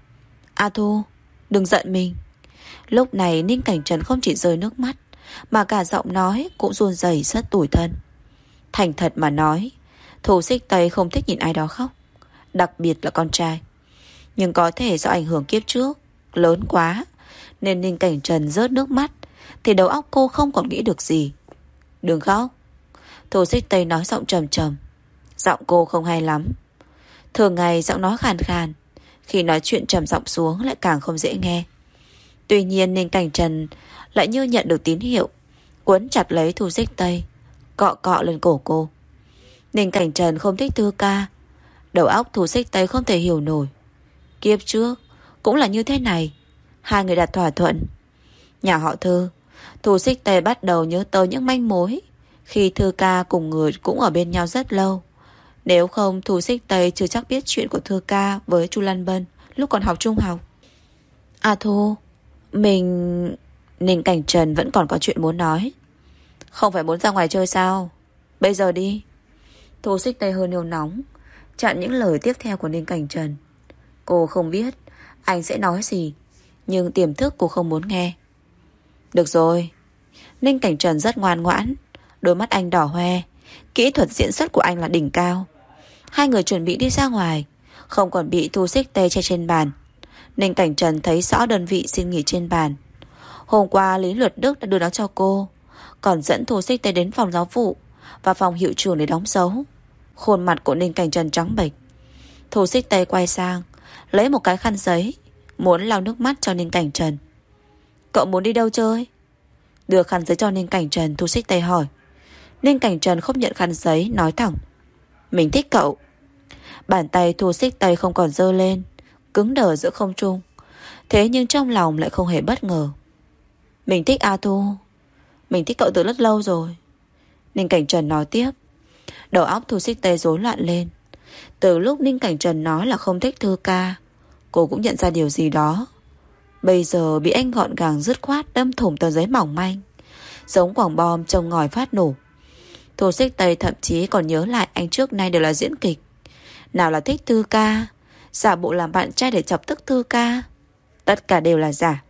A Thu, đừng giận mình. Lúc này Ninh Cảnh Trần không chỉ rơi nước mắt, mà cả giọng nói cũng run rẩy rất tủi thân. Thành thật mà nói, Thu Xích Tây không thích nhìn ai đó khóc, đặc biệt là con trai. Nhưng có thể do ảnh hưởng kiếp trước lớn quá, nên Ninh Cảnh Trần rớt nước mắt, thì đầu óc cô không còn nghĩ được gì. Đừng khóc. Thu Xích Tây nói giọng trầm trầm. Giọng cô không hay lắm. Thường ngày giọng nói khàn khàn, khi nói chuyện trầm giọng xuống lại càng không dễ nghe. Tuy nhiên Ninh Cảnh Trần lại như nhận được tín hiệu, quấn chặt lấy Thu Xích Tây, cọ cọ lên cổ cô. Ninh Cảnh Trần không thích Thư Ca. Đầu óc Thu Xích Tây không thể hiểu nổi. Kiếp trước cũng là như thế này. Hai người đặt thỏa thuận. Nhà họ Thư, Thu Xích Tây bắt đầu nhớ tới những manh mối khi Thư Ca cùng người cũng ở bên nhau rất lâu. Nếu không Thu Xích Tây chưa chắc biết chuyện của Thư Ca với Chu Lan Bân lúc còn học trung học. À Thu, mình... Ninh Cảnh Trần vẫn còn có chuyện muốn nói. Không phải muốn ra ngoài chơi sao? Bây giờ đi. Thu Xích Tây hơi nêu nóng, chặn những lời tiếp theo của Ninh Cảnh Trần. Cô không biết anh sẽ nói gì, nhưng tiềm thức cô không muốn nghe. Được rồi. Ninh Cảnh Trần rất ngoan ngoãn, đôi mắt anh đỏ hoe. Kỹ thuật diễn xuất của anh là đỉnh cao. Hai người chuẩn bị đi ra ngoài, không còn bị Thu Xích Tây che trên bàn. Ninh Cảnh Trần thấy rõ đơn vị xin nghỉ trên bàn. Hôm qua Lý Luật Đức đã đưa nó cho cô, còn dẫn Thu Xích Tây đến phòng giáo vụ và phòng hiệu trưởng để đóng dấu. Khuôn mặt của Ninh Cảnh Trần trắng bệch. Thu Xích Tây quay sang, lấy một cái khăn giấy, muốn lau nước mắt cho Ninh Cảnh Trần. Cậu muốn đi đâu chơi? Đưa khăn giấy cho Ninh Cảnh Trần, Thu Xích Tây hỏi. Ninh Cảnh Trần không nhận khăn giấy, nói thẳng. Mình thích cậu. Bàn tay Thu Xích Tây không còn giơ lên, cứng đờ giữa không trung. Thế nhưng trong lòng lại không hề bất ngờ. Mình thích A Thu. Mình thích cậu từ rất lâu rồi. Ninh Cảnh Trần nói tiếp. Đầu óc Thu Xích Tây rối loạn lên. Từ lúc Ninh Cảnh Trần nói là không thích Thư Ca, cô cũng nhận ra điều gì đó. Bây giờ bị anh gọn gàng dứt khoát đâm thủng tờ giấy mỏng manh, giống quả bom trông ngòi phát nổ. Thu Xích Tây thậm chí còn nhớ lại anh trước nay đều là diễn kịch. Nào là thích Thư Ca, giả bộ làm bạn trai để chọc tức Thư Ca. Tất cả đều là giả.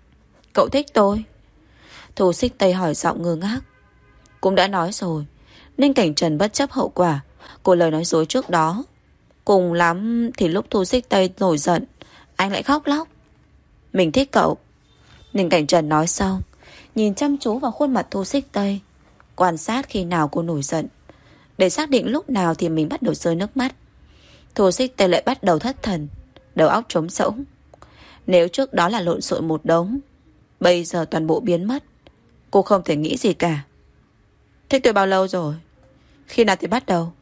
Cậu thích tôi? Thu Xích Tây hỏi giọng ngơ ngác. Cũng đã nói rồi, Ninh Cảnh Trần bất chấp hậu quả của lời nói dối trước đó. Cùng lắm thì lúc Thu Xích Tây nổi giận, anh lại khóc lóc. Mình thích cậu. Ninh Cảnh Trần nói xong, nhìn chăm chú vào khuôn mặt Thu Xích Tây, quan sát khi nào cô nổi giận, để xác định lúc nào thì mình bắt đầu rơi nước mắt. Thu Xích Tây lại bắt đầu thất thần, đầu óc trống rỗng. Nếu trước đó là lộn xộn một đống, bây giờ toàn bộ biến mất. Cô không thể nghĩ gì cả. Thích tôi bao lâu rồi? Khi nào thì bắt đầu?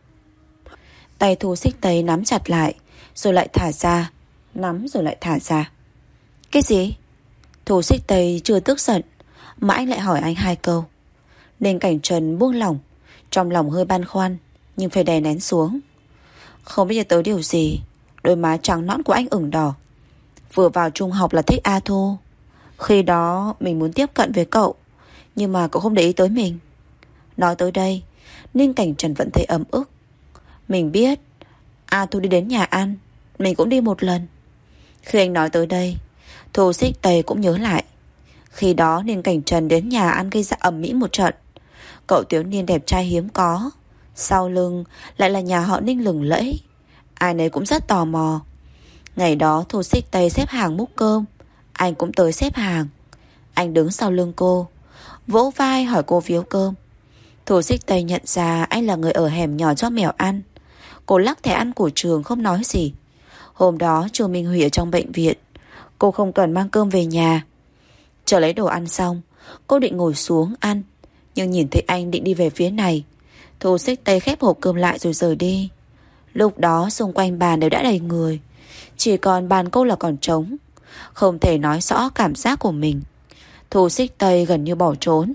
Tay Thu Xích Tây nắm chặt lại, rồi lại thả ra. Nắm rồi lại thả ra. Cái gì? Thu Xích Tây chưa tức giận, mà anh lại hỏi anh 2 câu. Nên Cảnh Trần buông lỏng, trong lòng hơi băn khoăn, nhưng phải đè nén xuống. Không biết nhớ tới điều gì, đôi má trắng nõn của anh ửng đỏ. Vừa vào trung học là thích A Thu. Khi đó mình muốn tiếp cận với cậu, nhưng mà cậu không để ý tới mình. Nói tới đây, Ninh Cảnh Trần vẫn thấy ấm ức. Mình biết A Thu đi đến nhà ăn, mình cũng đi một lần. Khi anh nói tới đây, Thu Xích Tây cũng nhớ lại. Khi đó Ninh Cảnh Trần đến nhà ăn gây ra ầm ĩ một trận. Cậu thiếu niên đẹp trai hiếm có, sau lưng lại là nhà họ Ninh lừng lẫy. Ai nấy cũng rất tò mò. Ngày đó Thu Xích Tây xếp hàng múc cơm, anh cũng tới xếp hàng. Anh đứng sau lưng cô, vỗ vai hỏi cô phiếu cơm. Thu Xích Tây nhận ra anh là người ở hẻm nhỏ cho mèo ăn. Cô lắc thẻ ăn của trường không nói gì. Hôm đó Trương Minh Huy ở trong bệnh viện, cô không cần mang cơm về nhà. Chờ lấy đồ ăn xong, cô định ngồi xuống ăn, nhưng nhìn thấy anh định đi về phía này. Thu Xích Tây khép hộp cơm lại rồi rời đi. Lúc đó xung quanh bàn đều đã đầy người, chỉ còn bàn cô là còn trống. Không thể nói rõ cảm giác của mình. Thu Xích Tây gần như bỏ trốn.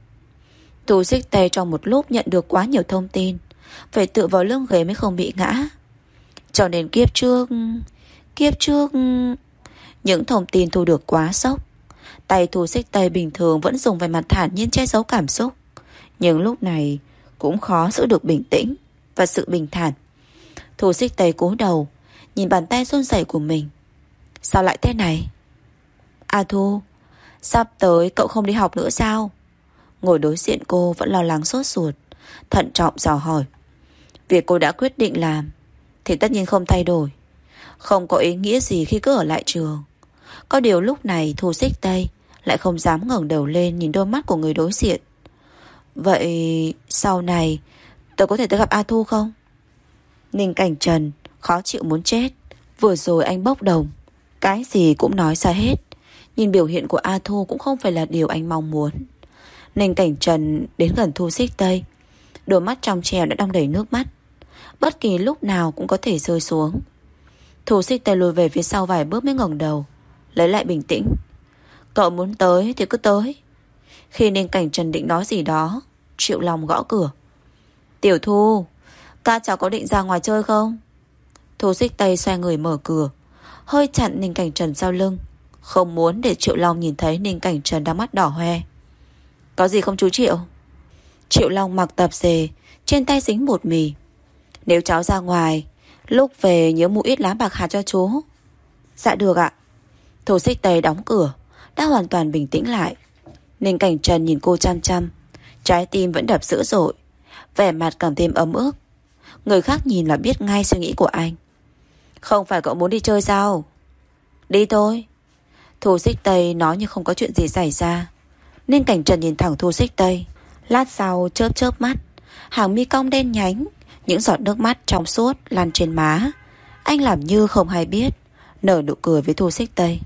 Thu Xích Tây trong một lúc nhận được quá nhiều thông tin, phải tựa vào lưng ghế mới không bị ngã. Cho nên kiếp trước những thông tin thu được quá sốc. Tay Thu Xích Tây bình thường vẫn dùng về mặt thản nhiên che giấu cảm xúc, nhưng lúc này cũng khó giữ được bình tĩnh và sự bình thản. Thu Xích Tây cúi đầu, nhìn bàn tay run rẩy của mình. Sao lại thế này? A Thu, sắp tới cậu không đi học nữa sao? Ngồi đối diện cô vẫn lo lắng sốt ruột, thận trọng dò hỏi. Việc cô đã quyết định làm thì tất nhiên không thay đổi, không có ý nghĩa gì khi cứ ở lại trường. Có điều lúc này Thu Xích Tây lại không dám ngẩng đầu lên nhìn đôi mắt của người đối diện. Vậy sau này tôi có thể tới gặp A Thu không? Ninh Cảnh Trần khó chịu muốn chết. Vừa rồi anh bốc đồng, cái gì cũng nói ra hết. Nhìn biểu hiện của A Thu cũng không phải là điều anh mong muốn. Ninh Cảnh Trần đến gần Thu Xích Tây, đôi mắt trong trèo đã đong đầy nước mắt, bất kỳ lúc nào cũng có thể rơi xuống. Thu Xích Tây lùi về phía sau vài bước mới ngẩng đầu, lấy lại bình tĩnh. Cậu muốn tới thì cứ tới. Khi Ninh Cảnh Trần định nói gì đó, Triệu Long gõ cửa. Tiểu Thu, các cháu có định ra ngoài chơi không? Thu Xích Tây xoay người mở cửa, hơi chặn Ninh Cảnh Trần sau lưng, không muốn để Triệu Long nhìn thấy Ninh Cảnh Trần đang mắt đỏ hoe. Có gì không chú Triệu? Triệu Long mặc tạp dề, trên tay dính bột mì. Nếu cháu ra ngoài, lúc về nhớ mua ít lá bạc hạt cho chú. Dạ được ạ. Thu Xích Tây đóng cửa, đã hoàn toàn bình tĩnh lại. Ninh Cảnh Trần nhìn cô chăm chăm, trái tim vẫn đập dữ dội, vẻ mặt càng thêm ấm ức. Người khác nhìn là biết ngay suy nghĩ của anh. Không phải cậu muốn đi chơi sao? Đi thôi. Thu Xích Tây nói như không có chuyện gì xảy ra. Ninh Cảnh Trần nhìn thẳng Thu Xích Tây, lát sau chớp chớp mắt, hàng mi cong đen nhánh, những giọt nước mắt trong suốt lan trên má. Anh làm như không hay biết, nở nụ cười với Thu Xích Tây.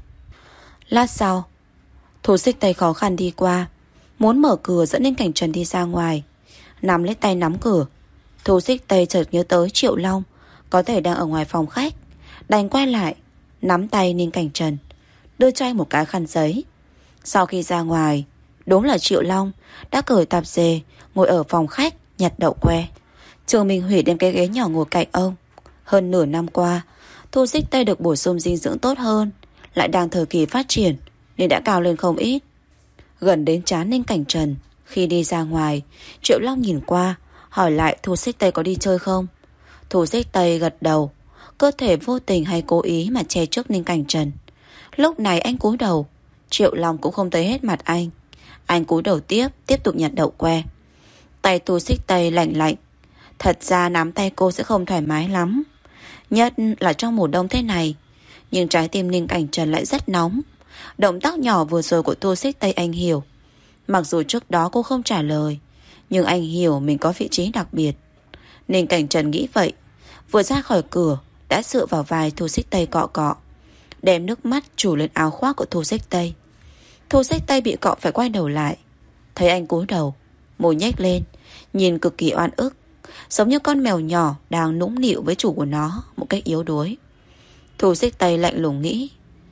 Lát sau, Thu Xích Tây khó khăn đi qua, muốn mở cửa dẫn Ninh Cảnh Trần đi ra ngoài. Nắm lấy tay nắm cửa, Thu Xích Tây chợt nhớ tới Triệu Long có thể đang ở ngoài phòng khách, đành quay lại, nắm tay Ninh Cảnh Trần, đưa cho anh một cái khăn giấy. Sau khi ra ngoài, đúng là Triệu Long đã cởi tạp dề, ngồi ở phòng khách nhặt đậu que. Trương Minh Huy đem cái ghế nhỏ ngồi cạnh ông. Hơn nửa năm qua, Thu Xích Tây được bổ sung dinh dưỡng tốt hơn, lại đang thời kỳ phát triển nên đã cao lên không ít. Gần đến trán Ninh Cảnh Trần, khi đi ra ngoài, Triệu Long nhìn qua, hỏi lại Thu Xích Tây có đi chơi không. Thu Xích Tây gật đầu, cơ thể vô tình hay cố ý mà che trước Ninh Cảnh Trần. Lúc này anh cúi đầu, Triệu Long cũng không thấy hết mặt anh. Anh cúi đầu tiếp tục nhặt đậu que. Tay Thu Xích Tây lạnh lạnh. Thật ra nắm tay cô sẽ không thoải mái lắm, nhất là trong mùa đông thế này. Nhưng trái tim Ninh Cảnh Trần lại rất nóng. Động tác nhỏ vừa rồi của Thu Xích Tây anh hiểu. Mặc dù trước đó cô không trả lời, nhưng anh hiểu mình có vị trí đặc biệt. Ninh Cảnh Trần nghĩ vậy. Vừa ra khỏi cửa đã dựa vào vai Thu Xích Tây cọ cọ, đem nước mắt trùm lên áo khoác của Thu Xích Tây. Thu Xích Tây bị cọ phải quay đầu lại. Thấy anh cúi đầu, môi nhếch lên, nhìn cực kỳ oan ức, giống như con mèo nhỏ đang nũng nịu với chủ của nó một cách yếu đuối. Thu Xích Tây lạnh lùng nghĩ,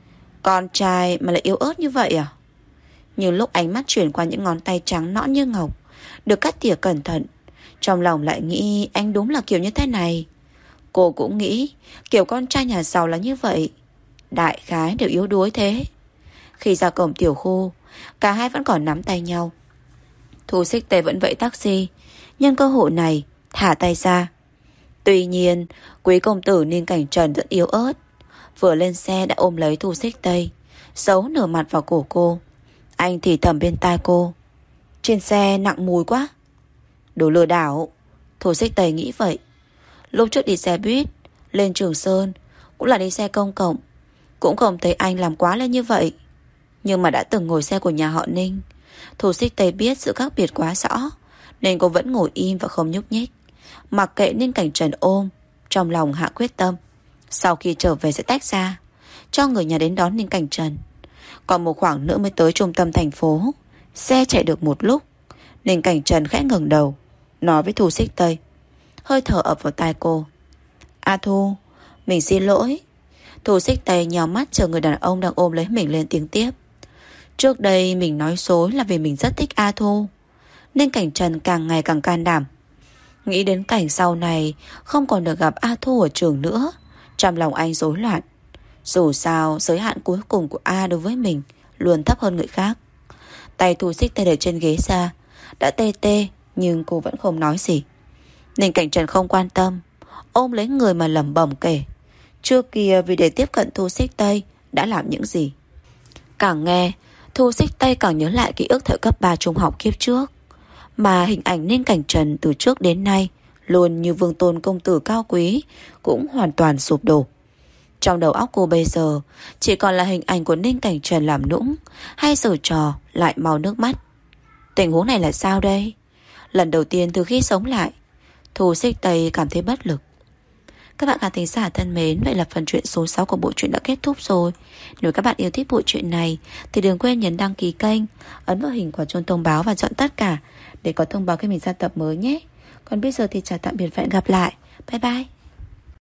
con trai mà lại yếu ớt như vậy à? Nhưng lúc ánh mắt chuyển qua những ngón tay trắng nõn như ngọc, được cắt tỉa cẩn thận, trong lòng lại nghĩ anh đúng là kiểu như thế này. Cô cũng nghĩ kiểu con trai nhà giàu là như vậy, đại khái đều yếu đuối thế. Khi ra cổng tiểu khu, cả hai vẫn còn nắm tay nhau. Thu Xích Tây vẫn vẫy taxi, nhân cơ hội này thả tay ra. Tuy nhiên quý công tử Ninh Cảnh Trần rất yếu ớt, vừa lên xe đã ôm lấy Thu Xích Tây, giấu nửa mặt vào cổ cô. Anh thì thầm bên tai cô, trên xe nặng mùi quá. Đồ lừa đảo. Thu Xích Tây nghĩ vậy. Lúc trước đi xe buýt lên Trường Sơn cũng là đi xe công cộng, cũng không thấy anh làm quá lên như vậy. Nhưng mà đã từng ngồi xe của nhà họ Ninh, Thu Xích Tây biết sự khác biệt quá rõ, nên cô vẫn ngồi im và không nhúc nhích, mặc kệ Ninh Cảnh Trần ôm. Trong lòng hạ quyết tâm, sau khi trở về sẽ tách ra, cho người nhà đến đón Ninh Cảnh Trần. Còn một khoảng nữa mới tới trung tâm thành phố. Xe chạy được một lúc, Ninh Cảnh Trần khẽ ngẩng đầu, nói với Thu Xích Tây, hơi thở ập vào tai cô. A Thu, mình xin lỗi. Thu Xích Tây nhào mắt chờ người đàn ông đang ôm lấy mình lên tiếng tiếp. Trước đây mình nói dối là vì mình rất thích A Thu. Ninh Cảnh Trần càng ngày càng can đảm. Nghĩ đến cảnh sau này không còn được gặp A Thu ở trường nữa, trong lòng anh rối loạn. Dù sao giới hạn cuối cùng của A đối với mình luôn thấp hơn người khác. Tay Thu Xích Tây để trên ghế ra, đã tê tê nhưng cô vẫn không nói gì. Ninh Cảnh Trần không quan tâm, ôm lấy người mà lẩm bẩm kể trước kia vì để tiếp cận Thu Xích Tây đã làm những gì. Càng nghe Thu Xích Tây càng nhớ lại ký ức thời cấp 3 trung học kiếp trước, mà hình ảnh Ninh Cảnh Trần từ trước đến nay luôn như vương tôn công tử cao quý cũng hoàn toàn sụp đổ. Trong đầu óc cô bây giờ chỉ còn là hình ảnh của Ninh Cảnh Trần làm nũng hay giở trò lại mau nước mắt. Tình huống này là sao đây? Lần đầu tiên từ khi sống lại, Thu Xích Tây cảm thấy bất lực. Các bạn khán thính giả thân mến, vậy là phần truyện số 6 của bộ truyện đã kết thúc rồi. Nếu các bạn yêu thích bộ truyện này thì đừng quên nhấn đăng ký kênh, ấn vào hình quả chuông thông báo và chọn tất cả để có thông báo khi mình ra tập mới nhé. Còn bây giờ thì chào tạm biệt và hẹn gặp lại. Bye bye.